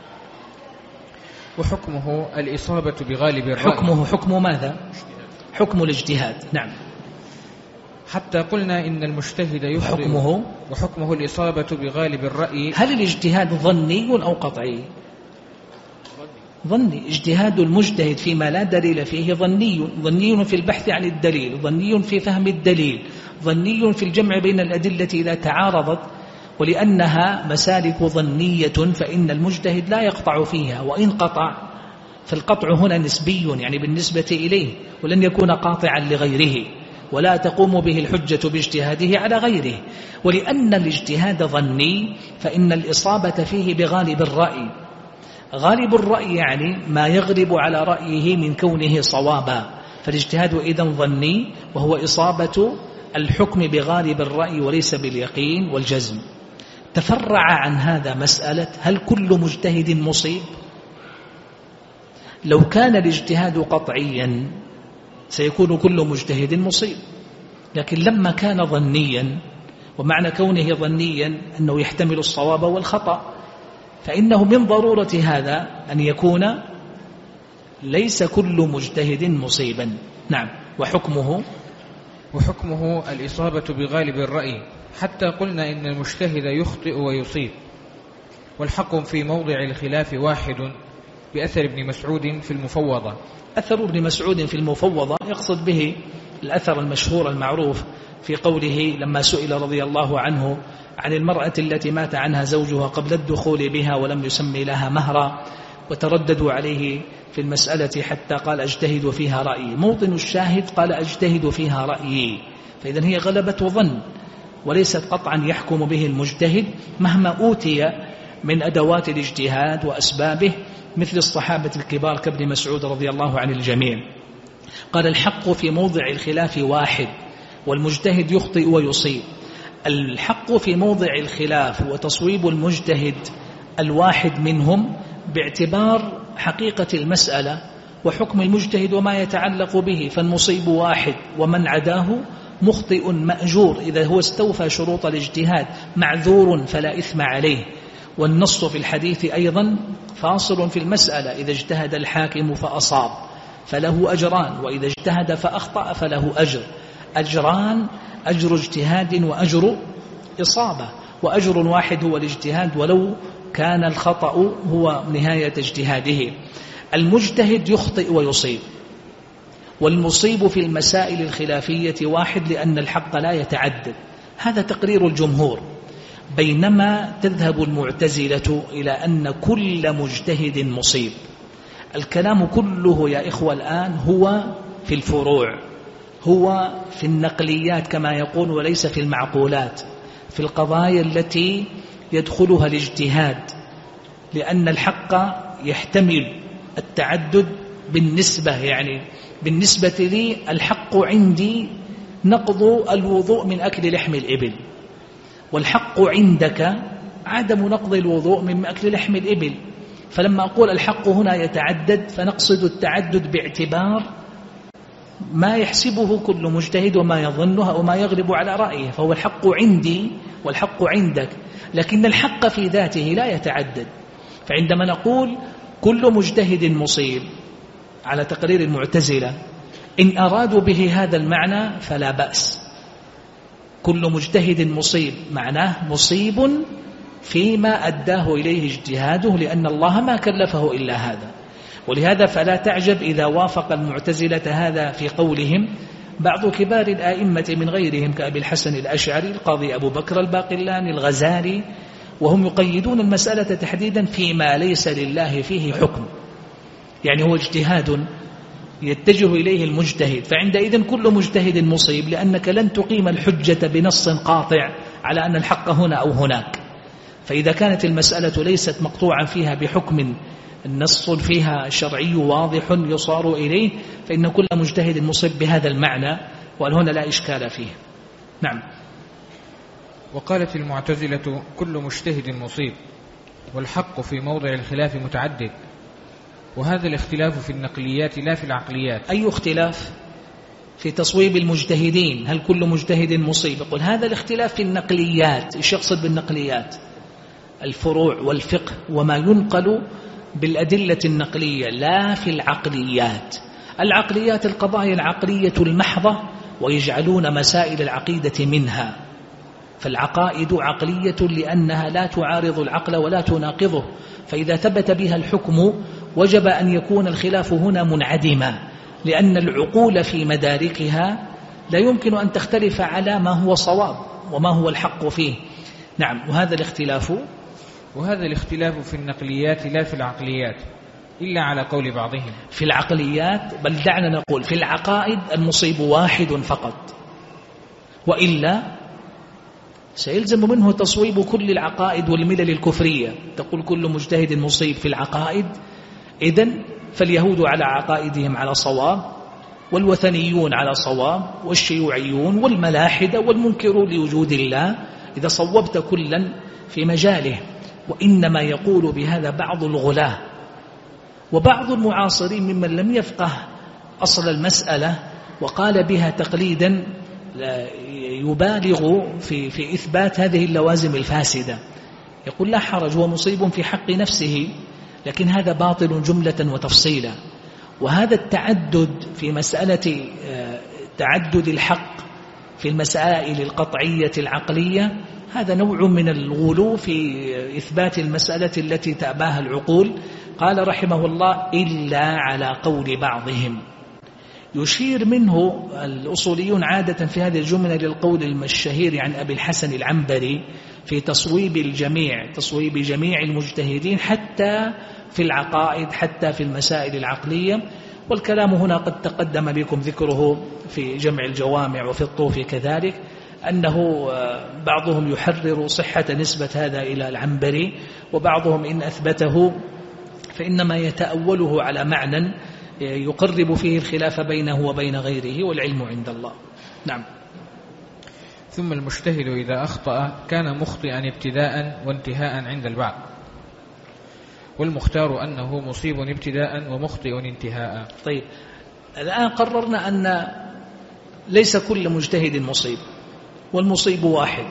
وحكمه الإصابة بغالب الرأي. حكمه حكم ماذا؟ حكم الاجتهاد. نعم. حتى قلنا إن المجتهد يخطئ. وحكمه الإصابة بغالب الرأي. هل الاجتهاد ظني أو قطعي؟ ظني. اجتهاد المجتهد فيما لا دليل فيه ظني في البحث عن الدليل، ظني في فهم الدليل، ظني في الجمع بين الأدلة إذا تعارضت. ولأنها مسالك ظنية فإن المجتهد لا يقطع فيها، وإن قطع فالقطع هنا نسبي، يعني بالنسبة إليه، ولن يكون قاطعا لغيره، ولا تقوم به الحجة باجتهاده على غيره. ولأن الاجتهاد ظني فإن الإصابة فيه بغالب الرأي. غالب الرأي يعني ما يغلب على رأيه من كونه صوابا، فالاجتهاد إذن ظني، وهو إصابة الحكم بغالب الرأي وليس باليقين والجزم. تفرع عن هذا مسألة: هل كل مجتهد مصيب؟ لو كان الاجتهاد قطعيا سيكون كل مجتهد مصيب، لكن لما كان ظنيا، ومعنى كونه ظنيا أنه يحتمل الصواب والخطأ، فإنه من ضرورة هذا أن يكون ليس كل مجتهد مصيبا. نعم. وحكمه الإصابة بغالب الرأي. حتى قلنا إن المجتهد يخطئ ويصيب، والحق في موضع الخلاف واحد، بأثر ابن مسعود في المفوضة. أثر ابن مسعود في المفوضة يقصد به الأثر المشهور المعروف في قوله لما سئل رضي الله عنه عن المرأة التي مات عنها زوجها قبل الدخول بها ولم يسمي لها مهرا، وترددوا عليه في المسألة حتى قال أجتهد فيها رأيي. موطن الشاهد قال أجتهد فيها رأيي، فإذن هي غلبة وظن، وليست قطعا يحكم به المجتهد مهما أوتي من أدوات الاجتهاد وأسبابه، مثل الصحابة الكبار كابن مسعود رضي الله عن الجميع. قال الحق في موضع الخلاف واحد، والمجتهد يخطئ ويصيب. الحق في موضع الخلاف وتصويب المجتهد الواحد منهم باعتبار حقيقة المسألة وحكم المجتهد وما يتعلق به، فالمصيب واحد، ومن عداه مخطئ مأجور إذا هو استوفى شروط الاجتهاد، معذور فلا إثم عليه. والنص في الحديث أيضا فاصل في المسألة: إذا اجتهد الحاكم فأصاب فله أجران، وإذا اجتهد فأخطأ فله أجران: أجر اجتهاد وأجر إصابة، وأجر واحد هو الاجتهاد ولو كان الخطأ هو نهاية اجتهاده. المجتهد يخطئ ويصيب، والمصيب في المسائل الخلافية واحد، لأن الحق لا يتعدد. هذا تقرير الجمهور. بينما تذهب المعتزلة إلى أن كل مجتهد مصيب. الكلام كله يا إخوة الآن هو في الفروع، هو في النقليات كما يقول، وليس في المعقولات، في القضايا التي يدخلها الاجتهاد، لأن الحق يحتمل التعدد بالنسبة، يعني بالنسبة لي الحق عندي نقض الوضوء من أكل لحم الإبل، والحق عندك عدم نقض الوضوء من أكل لحم الإبل. فلما أقول الحق هنا يتعدد فنقصد التعدد باعتبار ما يحسبه كل مجتهد وما يظنها وما يغلب على رأيه، فهو الحق عندي والحق عندك، لكن الحق في ذاته لا يتعدد. فعندما نقول كل مجتهد مصيب على تقرير المعتزلة، إن أرادوا به هذا المعنى فلا بأس. كل مجتهد مصيب معناه مصيب فيما أداه إليه اجتهاده، لأن الله ما كلفه إلا هذا. ولهذا فلا تعجب إذا وافق المعتزلة هذا في قولهم بعض كبار الآئمة من غيرهم كأبي الحسن الأشعري، القاضي أبو بكر الباقلاني، الغزالي، وهم يقيدون المسألة تحديدا فيما ليس لله فيه حكم، يعني هو اجتهاد يتجه إليه المجتهد، فعندئذ كل مجتهد مصيب، لأنك لن تقيم الحجة بنص قاطع على أن الحق هنا أو هناك. فإذا كانت المسألة ليست مقطوعا فيها بحكم النص فيها شرعي واضح يصار إليه، فإن كل مجتهد مصيب بهذا المعنى، وهنا لا إشكال فيه. نعم. وقالت المعتزلة كل مجتهد مصيب، والحق في موضع الخلاف متعدد، وهذا الاختلاف في النقليات لا في العقليات. أي اختلاف؟ في تصويب المجتهدين، هل كل مجتهد مصيب؟ يقول هذا الاختلاف في النقليات. إيش يقصد بالنقليات؟ الفروع والفقه وما ينقل بالأدلة النقلية، لا في العقليات. العقليات القضايا العقلية المحضة، ويجعلون مسائل العقيدة منها، فالعقائد عقلية لأنها لا تعارض العقل ولا تناقضه، فإذا ثبت بها الحكم وجب أن يكون الخلاف هنا منعدما، لأن العقول في مداركها لا يمكن أن تختلف على ما هو صواب وما هو الحق فيه. نعم. وهذا الاختلاف في النقليات لا في العقليات إلا على قول بعضهم. في العقليات، بل دعنا نقول في العقائد المصيب واحد فقط، وإلا سيلزم منه تصويب كل العقائد والملل الكفرية. تقول كل مجتهد مصيب في العقائد، إذن فاليهود على عقائدهم على صواب، والوثنيون على صواب، والشيوعيون والملاحدة والمنكرون لوجود الله، إذا صوبت كلا في مجاله. وإنما يقول بهذا بعض الغلاة وبعض المعاصرين ممن لم يفقه أصل المسألة، وقال بها تقليدا يبالغ في إثبات هذه اللوازم الفاسدة. يقول لا حرج، هو مصيب في حق نفسه، لكن هذا باطل جملة وتفصيلا. وهذا التعدد في مسألة تعدد الحق في المسائل القطعية العقلية، هذا نوع من الغلو في إثبات المسألة التي تأباها العقول. قال رحمه الله إلا على قول بعضهم، يشير منه الأصوليون عادة في هذه الجملة للقول الشهير عن أبي الحسن العنبري في تصويب الجميع، تصويب جميع المجتهدين حتى في العقائد، حتى في المسائل العقلية. والكلام هنا قد تقدم بكم ذكره في جمع الجوامع وفي الطوف كذلك، أنه بعضهم يحرر صحة نسبة هذا إلى العنبري، وبعضهم إن أثبته فإنما يتأوله على معنى يقرب فيه الخلاف بينه وبين غيره، والعلم عند الله. نعم. ثم المجتهد إذا أخطأ كان مخطئا ابتداء وانتهاء عند البعض، والمختار أنه مصيب ابتداء ومخطئ انتهاء. طيب، الآن قررنا أن ليس كل مجتهد مصيب، والمصيب واحد،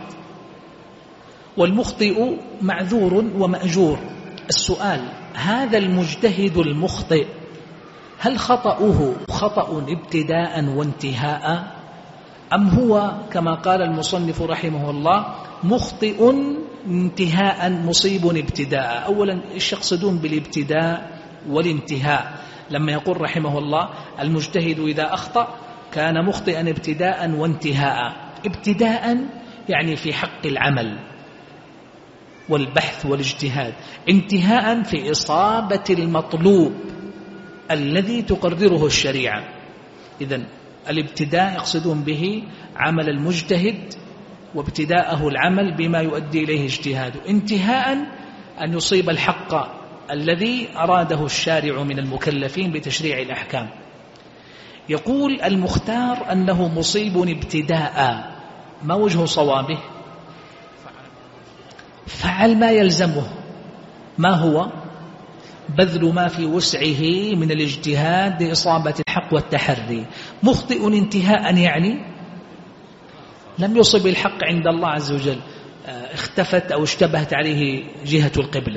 والمخطئ معذور ومأجور. السؤال: هذا المجتهد المخطئ هل خطأه خطأ ابتداء وانتهاء، أم هو كما قال المصنف رحمه الله مخطئ انتهاء مصيب ابتداء؟ أولا إيش يقصدون بالابتداء والانتهاء لما يقول رحمه الله المجتهد إذا أخطأ كان مخطئا ابتداء وانتهاء؟ ابتداء يعني في حق العمل والبحث والاجتهاد، انتهاء في إصابة المطلوب الذي تقرره الشريعة. إذن الابتداء يقصدون به عمل المجتهد وابتداءه العمل بما يؤدي إليه اجتهاده، انتهاء أن يصيب الحق الذي أراده الشارع من المكلفين بتشريع الأحكام. يقول المختار أنه مصيب ابتداء، ما وجه صوابه؟ فعل ما يلزمه، ما هو؟ بذل ما في وسعه من الاجتهاد لإصابة الحق والتحري. مخطئ انتهاء يعني لم يصب الحق عند الله عز وجل، اختفت أو اشتبهت عليه جهة القبلة،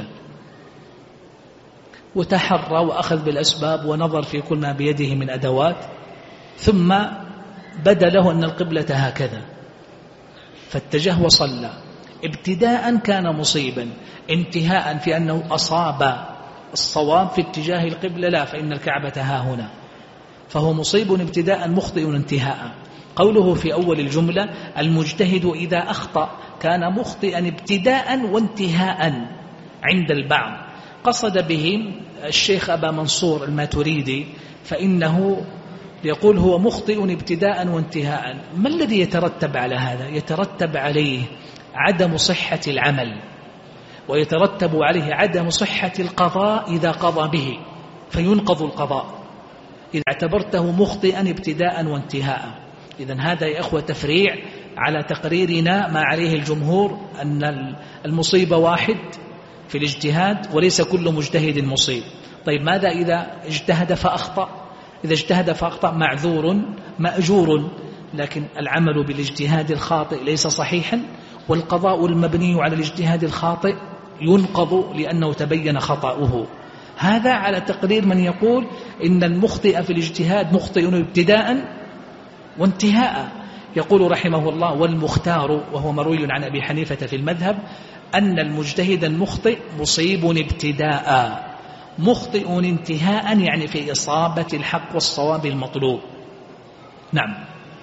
وتحرى وأخذ بالأسباب ونظر في كل ما بيده من أدوات، ثم بدا له أن القبلة هكذا فاتجه وصلى. ابتداء كان مصيبا، انتهاء في أنه أصاب الصواب في اتجاه القبلة لا، فإن الكعبة ها هنا، فهو مصيب ابتداء مخطئ انتهاء. قوله في أول الجملة المجتهد إذا أخطأ كان مخطئا ابتداء وانتهاء عند البعض، قصد به الشيخ أبا منصور الماتريدي، فإنه يقول هو مخطئ ابتداء وانتهاء. ما الذي يترتب على هذا؟ يترتب عليه عدم صحة العمل ويترتب عليه عدم صحة القضاء إذا قضى به، فينقض القضاء إذا اعتبرته مخطئا ابتداء وانتهاء. إذن هذا يا أخوة تفريع على تقريرنا ما عليه الجمهور، أن المصيبة واحد في الاجتهاد وليس كل مجتهد مصيب. طيب ماذا إذا اجتهد فأخطأ؟ إذا اجتهد فأخطأ معذور مأجور، لكن العمل بالاجتهاد الخاطئ ليس صحيحا، والقضاء المبني على الاجتهاد الخاطئ ينقض لأنه تبين خطأه. هذا على تقرير من يقول إن المخطئ في الاجتهاد مخطئ ابتداء وانتهاء. يقول رحمه الله: والمختار، وهو مروي عن أبي حنيفة في المذهب، أن المجتهد المخطئ مصيب ابتداء مخطئ انتهاء، يعني في إصابة الحق والصواب المطلوب. نعم.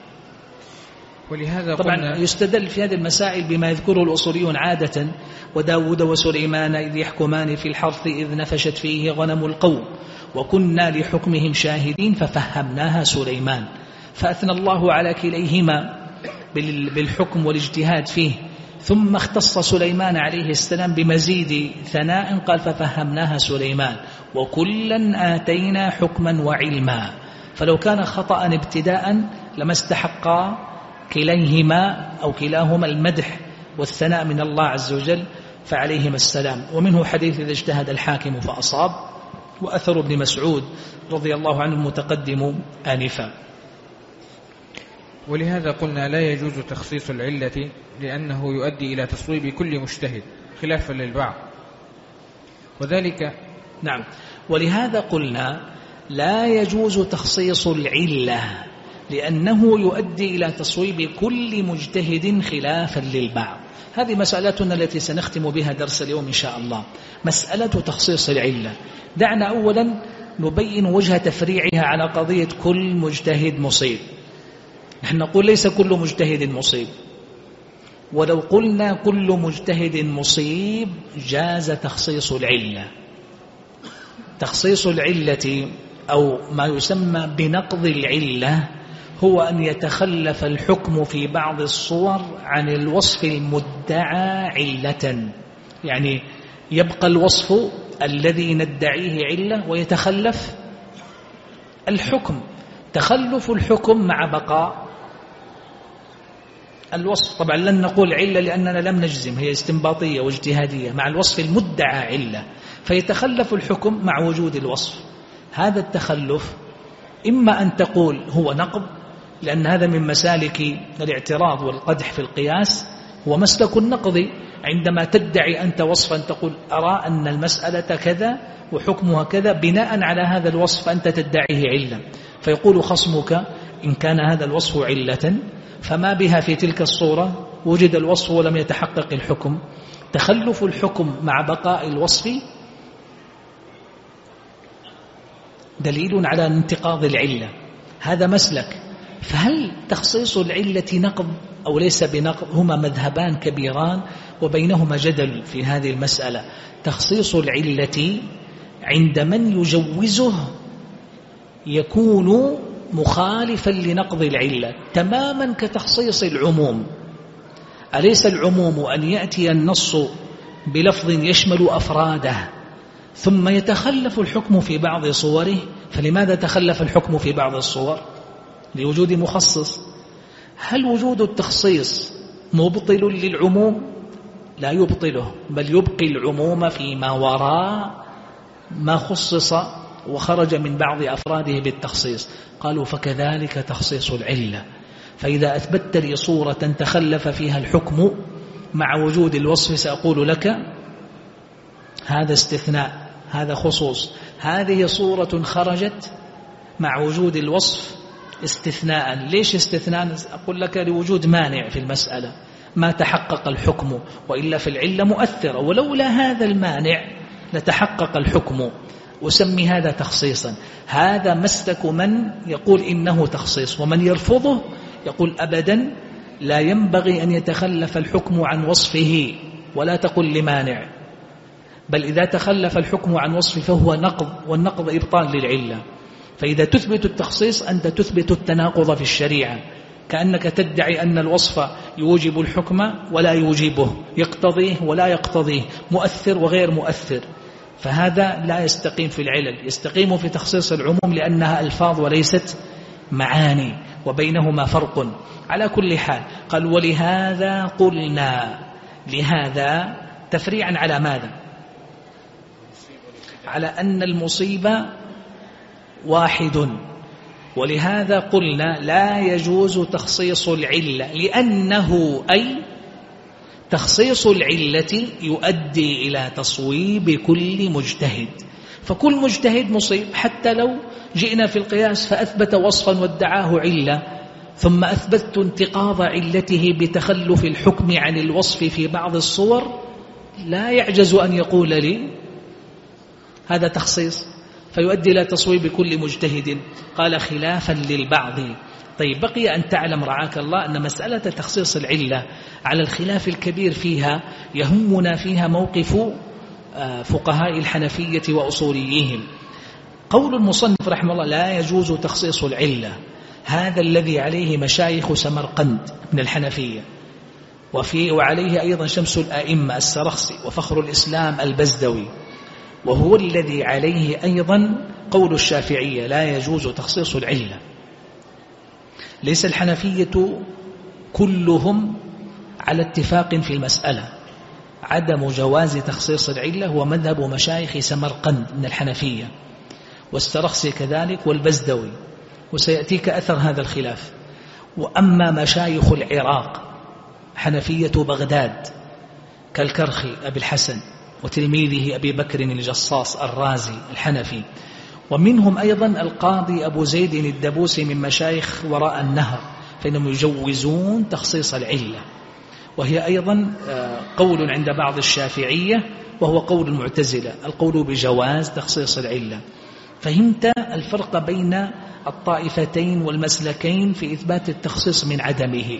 ولهذا طبعا يستدل في هذه المسائل بما يذكره الأصوليون عادة: وداود وسليمان إذ يحكمان في الحرث إذ نفشت فيه غنم القوم وكنا لحكمهم شاهدين ففهمناها سليمان. فأثنى الله على كليهما بالحكم والاجتهاد فيه، ثم اختص سليمان عليه السلام بمزيد ثناء، قال: ففهمناها سليمان وكلا آتينا حكما وعلما. فلو كان خطأ ابتداء لما استحقا كليهما أو كلاهما المدح والثناء من الله عز وجل، فعليهما السلام. ومنه حديث: إذا اجتهد الحاكم فأصاب، وأثر ابن مسعود رضي الله عنه المتقدم آنفا. ولهذا قلنا لا يجوز تخصيص العلة، لأنه يؤدي إلى تصويب كل مجتهد خلافا للبعض، وذلك نعم. ولهذا قلنا لا يجوز تخصيص العلة، لأنه يؤدي إلى تصويب كل مجتهد خلافا للبعض. هذه مسألتنا التي سنختم بها درس اليوم إن شاء الله، مسألة تخصيص العلة. دعنا أولا نبين وجه تفريعها على قضية كل مجتهد مصيب. نحن نقول ليس كل مجتهد مصيب، ولو قلنا كل مجتهد مصيب جاز تخصيص العلة. تخصيص العلة أو ما يسمى بنقض العلة هو أن يتخلف الحكم في بعض الصور عن الوصف المدعى علة، يعني يبقى الوصف الذي ندعيه علة ويتخلف الحكم. تخلف الحكم مع بقاء الوصف. طبعا لن نقول علة لأننا لم نجزم، هي استنباطية واجتهادية مع الوصف المدعى علة، فيتخلف الحكم مع وجود الوصف. هذا التخلف إما أن تقول هو نقض، لأن هذا من مسالك الاعتراض والقدح في القياس، هو مسلك النقض. عندما تدعي أنت وصفا تقول أرى أن المسألة كذا وحكمها كذا بناء على هذا الوصف أنت تدعيه علة، فيقول خصمك: إن كان هذا الوصف علة فما بها في تلك الصورة وجد الوصف ولم يتحقق الحكم. تخلف الحكم مع بقاء الوصف دليل على انتقاض العلة، هذا مسلك. فهل تخصيص العلة نقض أو ليس بنقض؟ هما مذهبان كبيران وبينهما جدل في هذه المسألة. تخصيص العلة عند من يجوزه يكون مخالفا لنقض العلة تماما كتخصيص العموم. أليس العموم أن يأتي النص بلفظ يشمل أفراده ثم يتخلف الحكم في بعض صوره؟ فلماذا تخلف الحكم في بعض الصور؟ لوجود مخصص. هل وجود التخصيص مبطل للعموم؟ لا يبطله، بل يبقي العموم فيما وراء ما خصص وخرج من بعض أفراده بالتخصيص. قالوا: فكذلك تخصيص العلة. فإذا أثبتت لي صورة تخلف فيها الحكم مع وجود الوصف سأقول لك هذا استثناء، هذا خصوص. هذه صورة خرجت مع وجود الوصف استثناء. ليش استثناء؟ أقول لك لوجود مانع في المسألة، ما تحقق الحكم، وإلا في العلة مؤثرة، ولولا هذا المانع لتحقق الحكم. أسمي هذا تخصيصا. هذا مسلك من يقول إنه تخصيص، ومن يرفضه يقول أبدا لا ينبغي أن يتخلف الحكم عن وصفه، ولا تقل لمانع، بل إذا تخلف الحكم عن وصفه فهو نقض، والنقض إبطال للعلة. فإذا تثبت التخصيص أنت تثبت التناقض في الشريعة، كأنك تدعي أن الوصف يوجب الحكم ولا يوجبه، يقتضيه ولا يقتضيه، مؤثر وغير مؤثر، فهذا لا يستقيم في العلل. يستقيم في تخصيص العموم لأنها ألفاظ وليست معاني، وبينهما فرق. على كل حال قال ولهذا قلنا، لهذا تفريعا على ماذا؟ على أن المصيبة واحد، ولهذا قلنا لا يجوز تخصيص العلة، لأنه أي تخصيص العلة يؤدي إلى تصويب كل مجتهد، فكل مجتهد مصيب. حتى لو جئنا في القياس فأثبت وصفا وادعاه علة، ثم أثبت انتقاض علته بتخلف الحكم عن الوصف في بعض الصور، لا يعجز أن يقول لي هذا تخصيص، فيؤدي إلى تصويب كل مجتهد. قال خلافا للبعض. طيب بقي أن تعلم رعاك الله أن مسألة تخصيص العلة على الخلاف الكبير فيها يهمنا فيها موقف فقهاء الحنفية وأصوليهم. قول المصنف رحمه الله لا يجوز تخصيص العلة، هذا الذي عليه مشايخ سمرقند من الحنفية، وعليه أيضا شمس الأئمة السرخسي وفخر الإسلام البزدوي، وهو الذي عليه أيضا قول الشافعية لا يجوز تخصيص العلة. ليس الحنفية كلهم على اتفاق في المسألة، عدم جواز تخصيص العلة هو مذهب مشايخ سمرقند من الحنفية، والسرخسي كذلك والبزدوي، وسيأتيك أثر هذا الخلاف. وأما مشايخ العراق حنفية بغداد كالكرخي أبي الحسن وتلميذه أبي بكر الجصاص الرازي الحنفي، ومنهم أيضا القاضي أبو زيد الدبوسي من مشايخ وراء النهر، فإنهم يجوزون تخصيص العلة، وهي أيضا قول عند بعض الشافعية، وهو قول المعتزلة القول بجواز تخصيص العلة. فهمت الفرق بين الطائفتين والمسلكين في إثبات التخصيص من عدمه.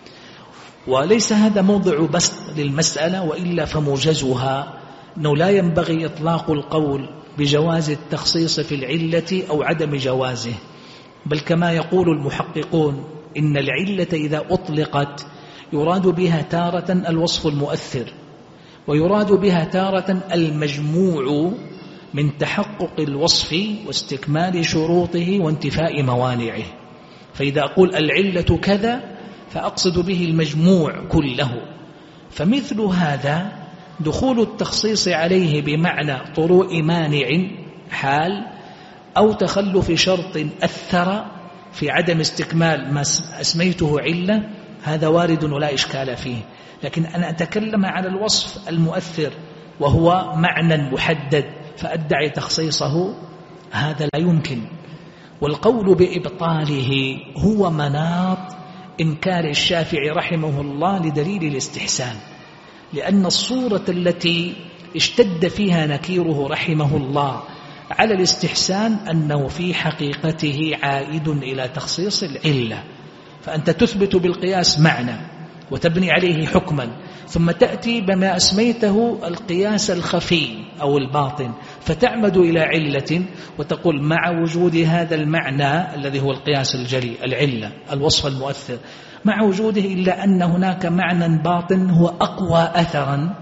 وليس هذا موضع بسط للمسألة، وإلا فموجزها أنه لا ينبغي إطلاق القول بجواز التخصيص في العلة أو عدم جوازه، بل كما يقول المحققون إن العلة إذا أطلقت يراد بها تارة الوصف المؤثر، ويراد بها تارة المجموع من تحقق الوصف واستكمال شروطه وانتفاء موانعه. فإذا أقول العلة كذا فأقصد به المجموع كله. فمثل هذا دخول التخصيص عليه بمعنى طروء مانع حال أو تخلف شرط أثر في عدم استكمال ما أسميته علة، هذا وارد ولا إشكال فيه. لكن أنا أتكلم على الوصف المؤثر وهو معنى محدد فأدعي تخصيصه، هذا لا يمكن. والقول بإبطاله هو مناط إنكار الشافعي رحمه الله لدليل الاستحسان، لأن الصورة التي اشتد فيها نكيره رحمه الله على الاستحسان أنه في حقيقته عائد إلى تخصيص العلة. فأنت تثبت بالقياس معنى وتبني عليه حكما، ثم تأتي بما أسميته القياس الخفي أو الباطن فتعمد إلى علة وتقول مع وجود هذا المعنى الذي هو القياس الجلي العلة الوصف المؤثر، مع وجوده إلا أن هناك معنى باطن هو أقوى أثرا،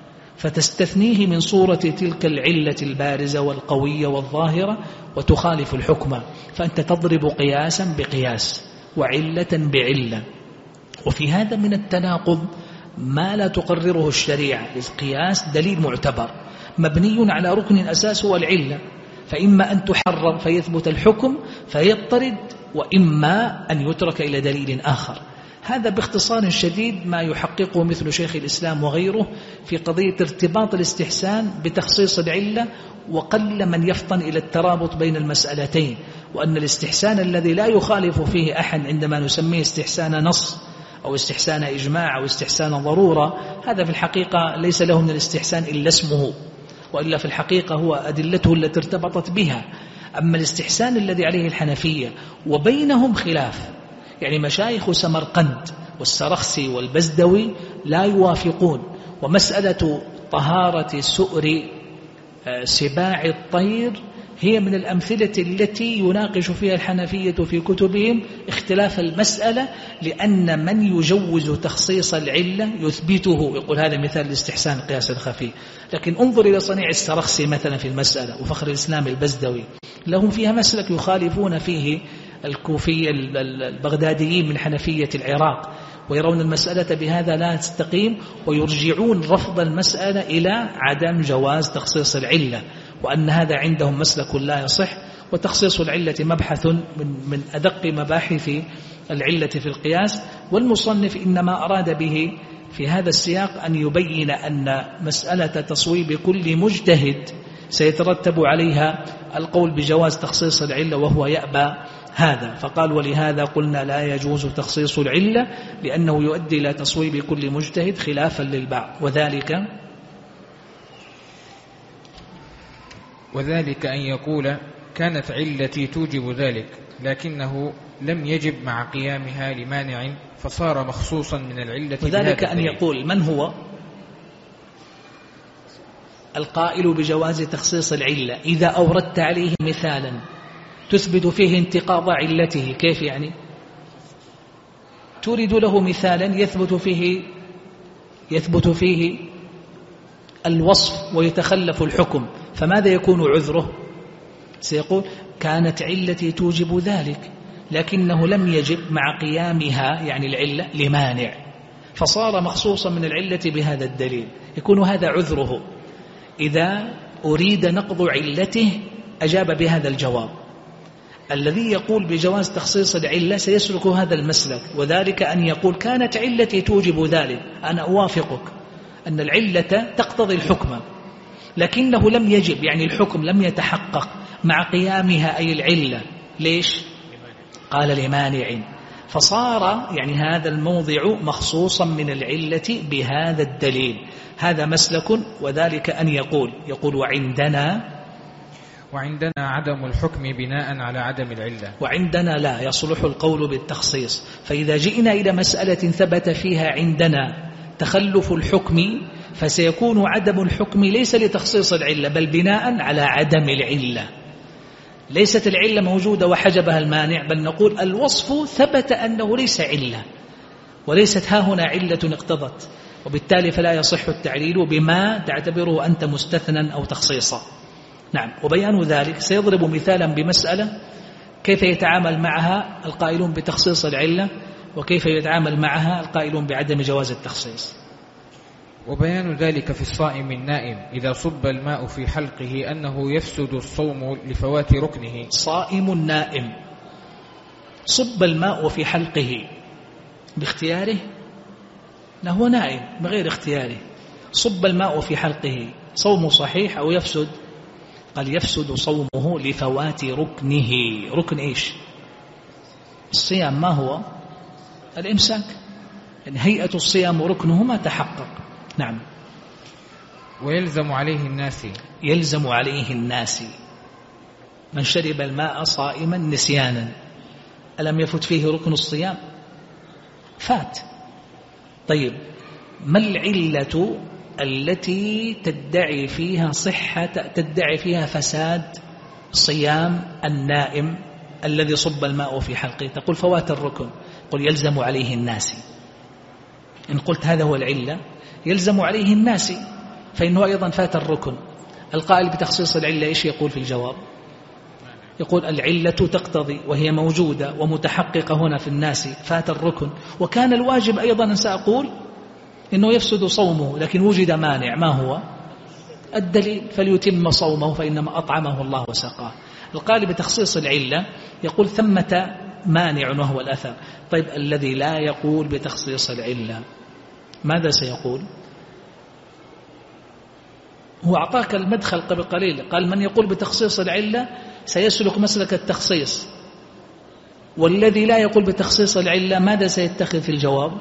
فتستثنيه من صورة تلك العلة البارزة والقوية والظاهرة وتخالف الحكم. فأنت تضرب قياسا بقياس وعلة بعلة، وفي هذا من التناقض ما لا تقرره الشريعة. القياس دليل معتبر مبني على ركن أساس هو العلة، فإما أن تحرر فيثبت الحكم فيضطرد، وإما أن يترك إلى دليل آخر. هذا باختصار شديد ما يحققه مثل شيخ الإسلام وغيره في قضية ارتباط الاستحسان بتخصيص العلة، وقل من يفطن إلى الترابط بين المسألتين، وأن الاستحسان الذي لا يخالف فيه أحد عندما نسميه استحسان نص أو استحسان إجماع أو استحسان ضرورة، هذا في الحقيقة ليس له من الاستحسان إلا اسمه، وإلا في الحقيقة هو أدلته التي ارتبطت بها. أما الاستحسان الذي عليه الحنفية وبينهم خلاف، يعني مشايخ سمرقند والسرخسي والبزدوي لا يوافقون، ومسألة طهارة سؤر سباع الطير هي من الأمثلة التي يناقش فيها الحنفية في كتبهم اختلاف المسألة، لأن من يجوز تخصيص العلة يثبته، يقول هذا مثال لاستحسان القياس الخفي. لكن انظر إلى صنيع السرخسي مثلا في المسألة، وفخر الإسلام البزدوي، لهم فيها مسلك يخالفون فيه الكوفية البغداديين من حنفية العراق، ويرون المسألة بهذا لا تستقيم، ويرجعون رفض المسألة إلى عدم جواز تخصيص العلة، وأن هذا عندهم مسلك لا يصح. وتخصيص العلة مبحث من أدق مباحث العلة في القياس، والمصنف إنما أراد به في هذا السياق أن يبين أن مسألة تصويب كل مجتهد سيترتب عليها القول بجواز تخصيص العلة، وهو يأبى هذا، فقال ولهذا قلنا لا يجوز تخصيص العلة لأنه يؤدي إلى تصويب كل مجتهد خلافا للبعض. وذلك أن يقول كانت علتي توجب ذلك لكنه لم يجب مع قيامها لمانع فصار مخصوصا من العلة. وذلك أن يقول من هو القائل بجواز تخصيص العلة إذا أوردت عليه مثالا تثبت فيه انتقاض علته، كيف يعني؟ تريد له مثالا يثبت فيه الوصف ويتخلف الحكم، فماذا يكون عذره؟ سيقول كانت علتي توجب ذلك لكنه لم يجب مع قيامها، يعني العلة، لمانع فصار مخصوصا من العلة بهذا الدليل، يكون هذا عذره. إذا أريد نقض علته أجاب بهذا الجواب. الذي يقول بجواز تخصيص العلة سيسلك هذا المسلك، وذلك أن يقول كانت علتي توجب ذلك، أنا أوافقك أن العلة تقتضي الحكم لكنه لم يجب، يعني الحكم لم يتحقق مع قيامها أي العلة. ليش؟ قال لمانع، فصار يعني هذا الموضع مخصوصا من العلة بهذا الدليل. هذا مسلك. وذلك أن يقول وعندنا عدم الحكم بناء على عدم العلة، وعندنا لا يصلح القول بالتخصيص. فإذا جئنا إلى مسألة ثبت فيها عندنا تخلف الحكم فسيكون عدم الحكم ليس لتخصيص العلة بل بناء على عدم العلة. ليست العلة موجودة وحجبها المانع، بل نقول الوصف ثبت أنه ليس علة وليست ها هنا علة اقتضت، وبالتالي فلا يصح التعليل بما تعتبره أنت مستثنى أو تخصيصا. نعم. وبيان ذلك سيضرب مثالا بمسألة كيف يتعامل معها القائلون بتخصيص العلة وكيف يتعامل معها القائلون بعدم جواز التخصيص. وبيان ذلك في الصائم النائم إذا صب الماء في حلقه أنه يفسد الصوم لفوات ركنه. صائم النائم صب الماء في حلقه باختياره؟ لا، هو نائم بغير اختياره. صب الماء في حلقه، صومه صحيح أو يفسد؟ قال يفسد صومه لفوات ركنه. ركن إيش؟ الصيام ما هو؟ الإمساك، يعني هيئة الصيام وركنه ما تحقق. نعم. ويلزم عليه الناس، يلزم عليه الناس من شرب الماء صائما نسيانا، ألم يفت فيه ركن الصيام؟ فات. طيب ما العلة التي تدعي فيها فساد صيام النائم الذي صب الماء في حلقه؟ تقول فوات الركن. قل يلزم عليه الناس. إن قلت هذا هو العلة يلزم عليه الناس، فإنه أيضا فات الركن. القائل بتخصيص العلة إيش يقول في الجواب؟ يقول العلة تقتضي وهي موجودة ومتحققة هنا في الناس، فات الركن. وكان الواجب أيضا أن سأقول إنه يفسد صومه، لكن وجد مانع، ما هو؟ الدليل، فليتم صومه فإنما أطعمه الله وسقاه. القائل بتخصيص العلة يقول ثمة مانع وهو الأثر. طيب الذي لا يقول بتخصيص العلة ماذا سيقول؟ هو أعطاك المدخل قبل قليل، قال من يقول بتخصيص العلة سيسلك مسلك التخصيص، والذي لا يقول بتخصيص العلة ماذا سيتخذ في الجواب؟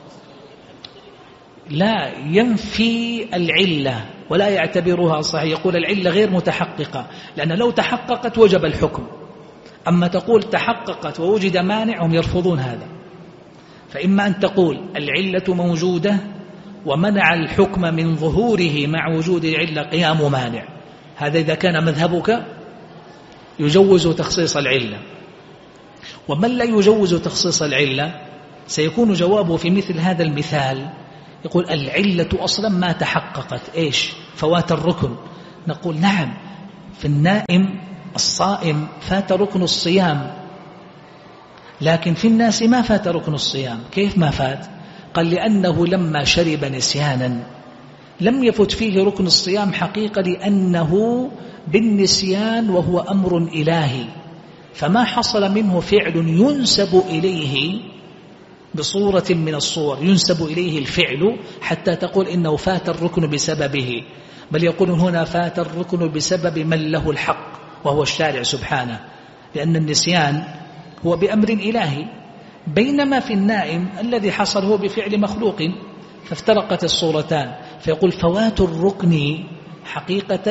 لا ينفي العلة ولا يعتبرها صحيح، يقول العلة غير متحققة، لأن لو تحققت وجب الحكم. أما تقول تحققت ووجد مانع، هم يرفضون هذا. فإما أن تقول العلة موجودة ومنع الحكم من ظهوره مع وجود العلة قيام مانع، هذا إذا كان مذهبك يجوز تخصيص العلة، ومن لا يجوز تخصيص العلة سيكون جوابه في مثل هذا المثال يقول العلة أصلا ما تحققت، إيش؟ فوات الركن. نقول نعم، في النائم الصائم فات ركن الصيام، لكن في الناس ما فات ركن الصيام. كيف ما فات؟ قال لأنه لما شرب نسيانا لم يفت فيه ركن الصيام حقيقة، لأنه بالنسيان وهو أمر إلهي، فما حصل منه فعل ينسب إليه بصورة من الصور، ينسب إليه الفعل حتى تقول إنه فات الركن بسببه، بل يقول هنا فات الركن بسبب من له الحق وهو الشارع سبحانه، لأن النسيان هو بأمر إلهي، بينما في النائم الذي حصل هو بفعل مخلوق، فافترقت الصورتان. فيقول فوات الركن حقيقة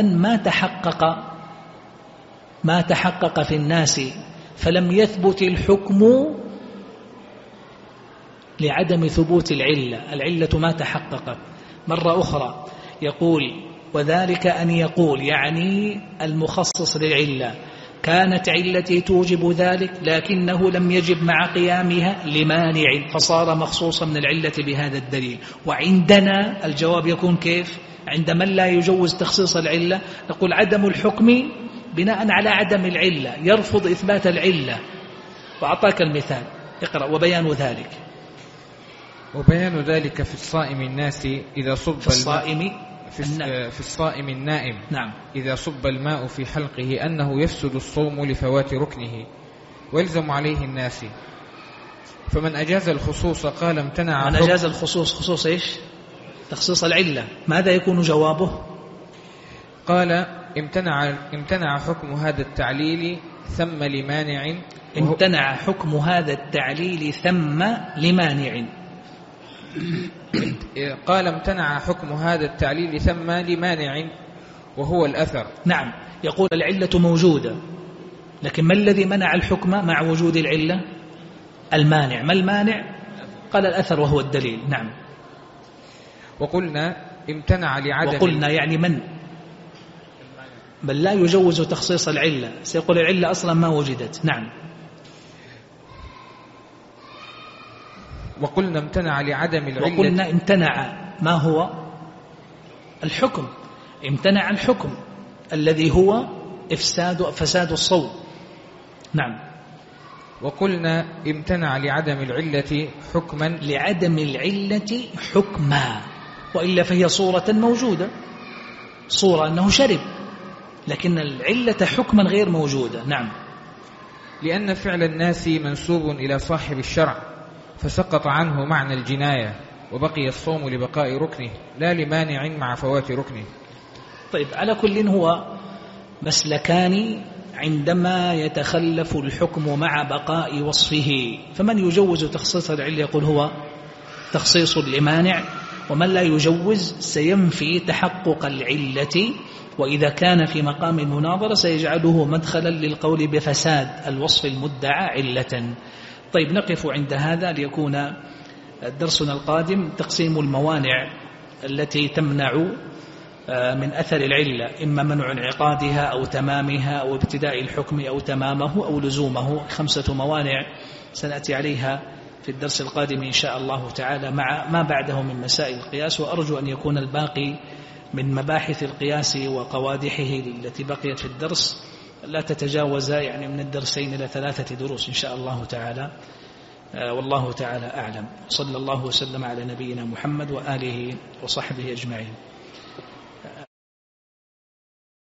ما تحقق في الناس، فلم يثبت الحكم لعدم ثبوت العلة ما تحققت. مرة أخرى يقول وذلك أن يقول يعني المخصص للعلة كانت علتي توجب ذلك لكنه لم يجب مع قيامها لمانع فصار مخصوصا من العلة بهذا الدليل. وعندنا الجواب يكون كيف؟ عند من لا يجوز تخصيص العلة نقول عدم الحكم بناء على عدم العلة، يرفض إثبات العلة. وأعطاك المثال، اقرأ. وبيان ذلك في الصائم الناس إذا صب في الصائم النائم نعم إذا صب الماء في حلقه أنه يفسد الصوم لفوات ركنه ويلزم عليه الناس. فمن أجاز الخصوص قال امتنع. من أجاز الخصوص، خصوص إيش؟ تخصيص العلة، ماذا يكون جوابه؟ قال امتنع حكم هذا التعليل ثم لمانع. امتنع حكم هذا التعليل ثم لمانع. قال امتنع حكم هذا التعليل ثم لمانع وهو الأثر. نعم، يقول العلة موجودة، لكن ما الذي منع الحكم مع وجود العلة؟ المانع. ما المانع؟ قال الأثر وهو الدليل. نعم. وقلنا امتنع لعدم. وقلنا يعني من؟ بل لا يجوز تخصيص العلة، سيقول العلة أصلا ما وجدت. نعم. وقلنا امتنع لعدم العلة. وقلنا امتنع ما هو؟ الحكم. امتنع الحكم الذي هو فساد الصوم. نعم. وقلنا امتنع لعدم العلة حكما. لعدم العلة حكما، وإلا فهي صورة موجودة، صورة أنه شرب، لكن العلة حكما غير موجودة. نعم. لأن فعل الناس منسوب إلى صاحب الشرع فسقط عنه معنى الجناية وبقي الصوم لبقاء ركنه لا لمانع مع فوات ركنه. طيب، على كل هو مسلكان عندما يتخلف الحكم مع بقاء وصفه. فمن يجوز تخصيص العلة يقول هو تخصيص لمانع، ومن لا يجوز سينفي تحقق العلة، وإذا كان في مقام المناظرة سيجعله مدخلا للقول بفساد الوصف المدعى علة. طيب، نقف عند هذا ليكون درسنا القادم تقسيم الموانع التي تمنع من أثر العلة، إما منع انعقادها أو تمامها أو ابتداء الحكم أو تمامه أو لزومه. 5 موانع سنأتي عليها في الدرس القادم إن شاء الله تعالى مع ما بعده من مسائل القياس، وأرجو أن يكون الباقي من مباحث القياس وقوادحه التي بقيت في الدرس لا تتجاوز يعني من الدرسين إلى 3 دروس إن شاء الله تعالى. والله تعالى أعلم. صلى الله وسلم على نبينا محمد وآله وصحبه أجمعين.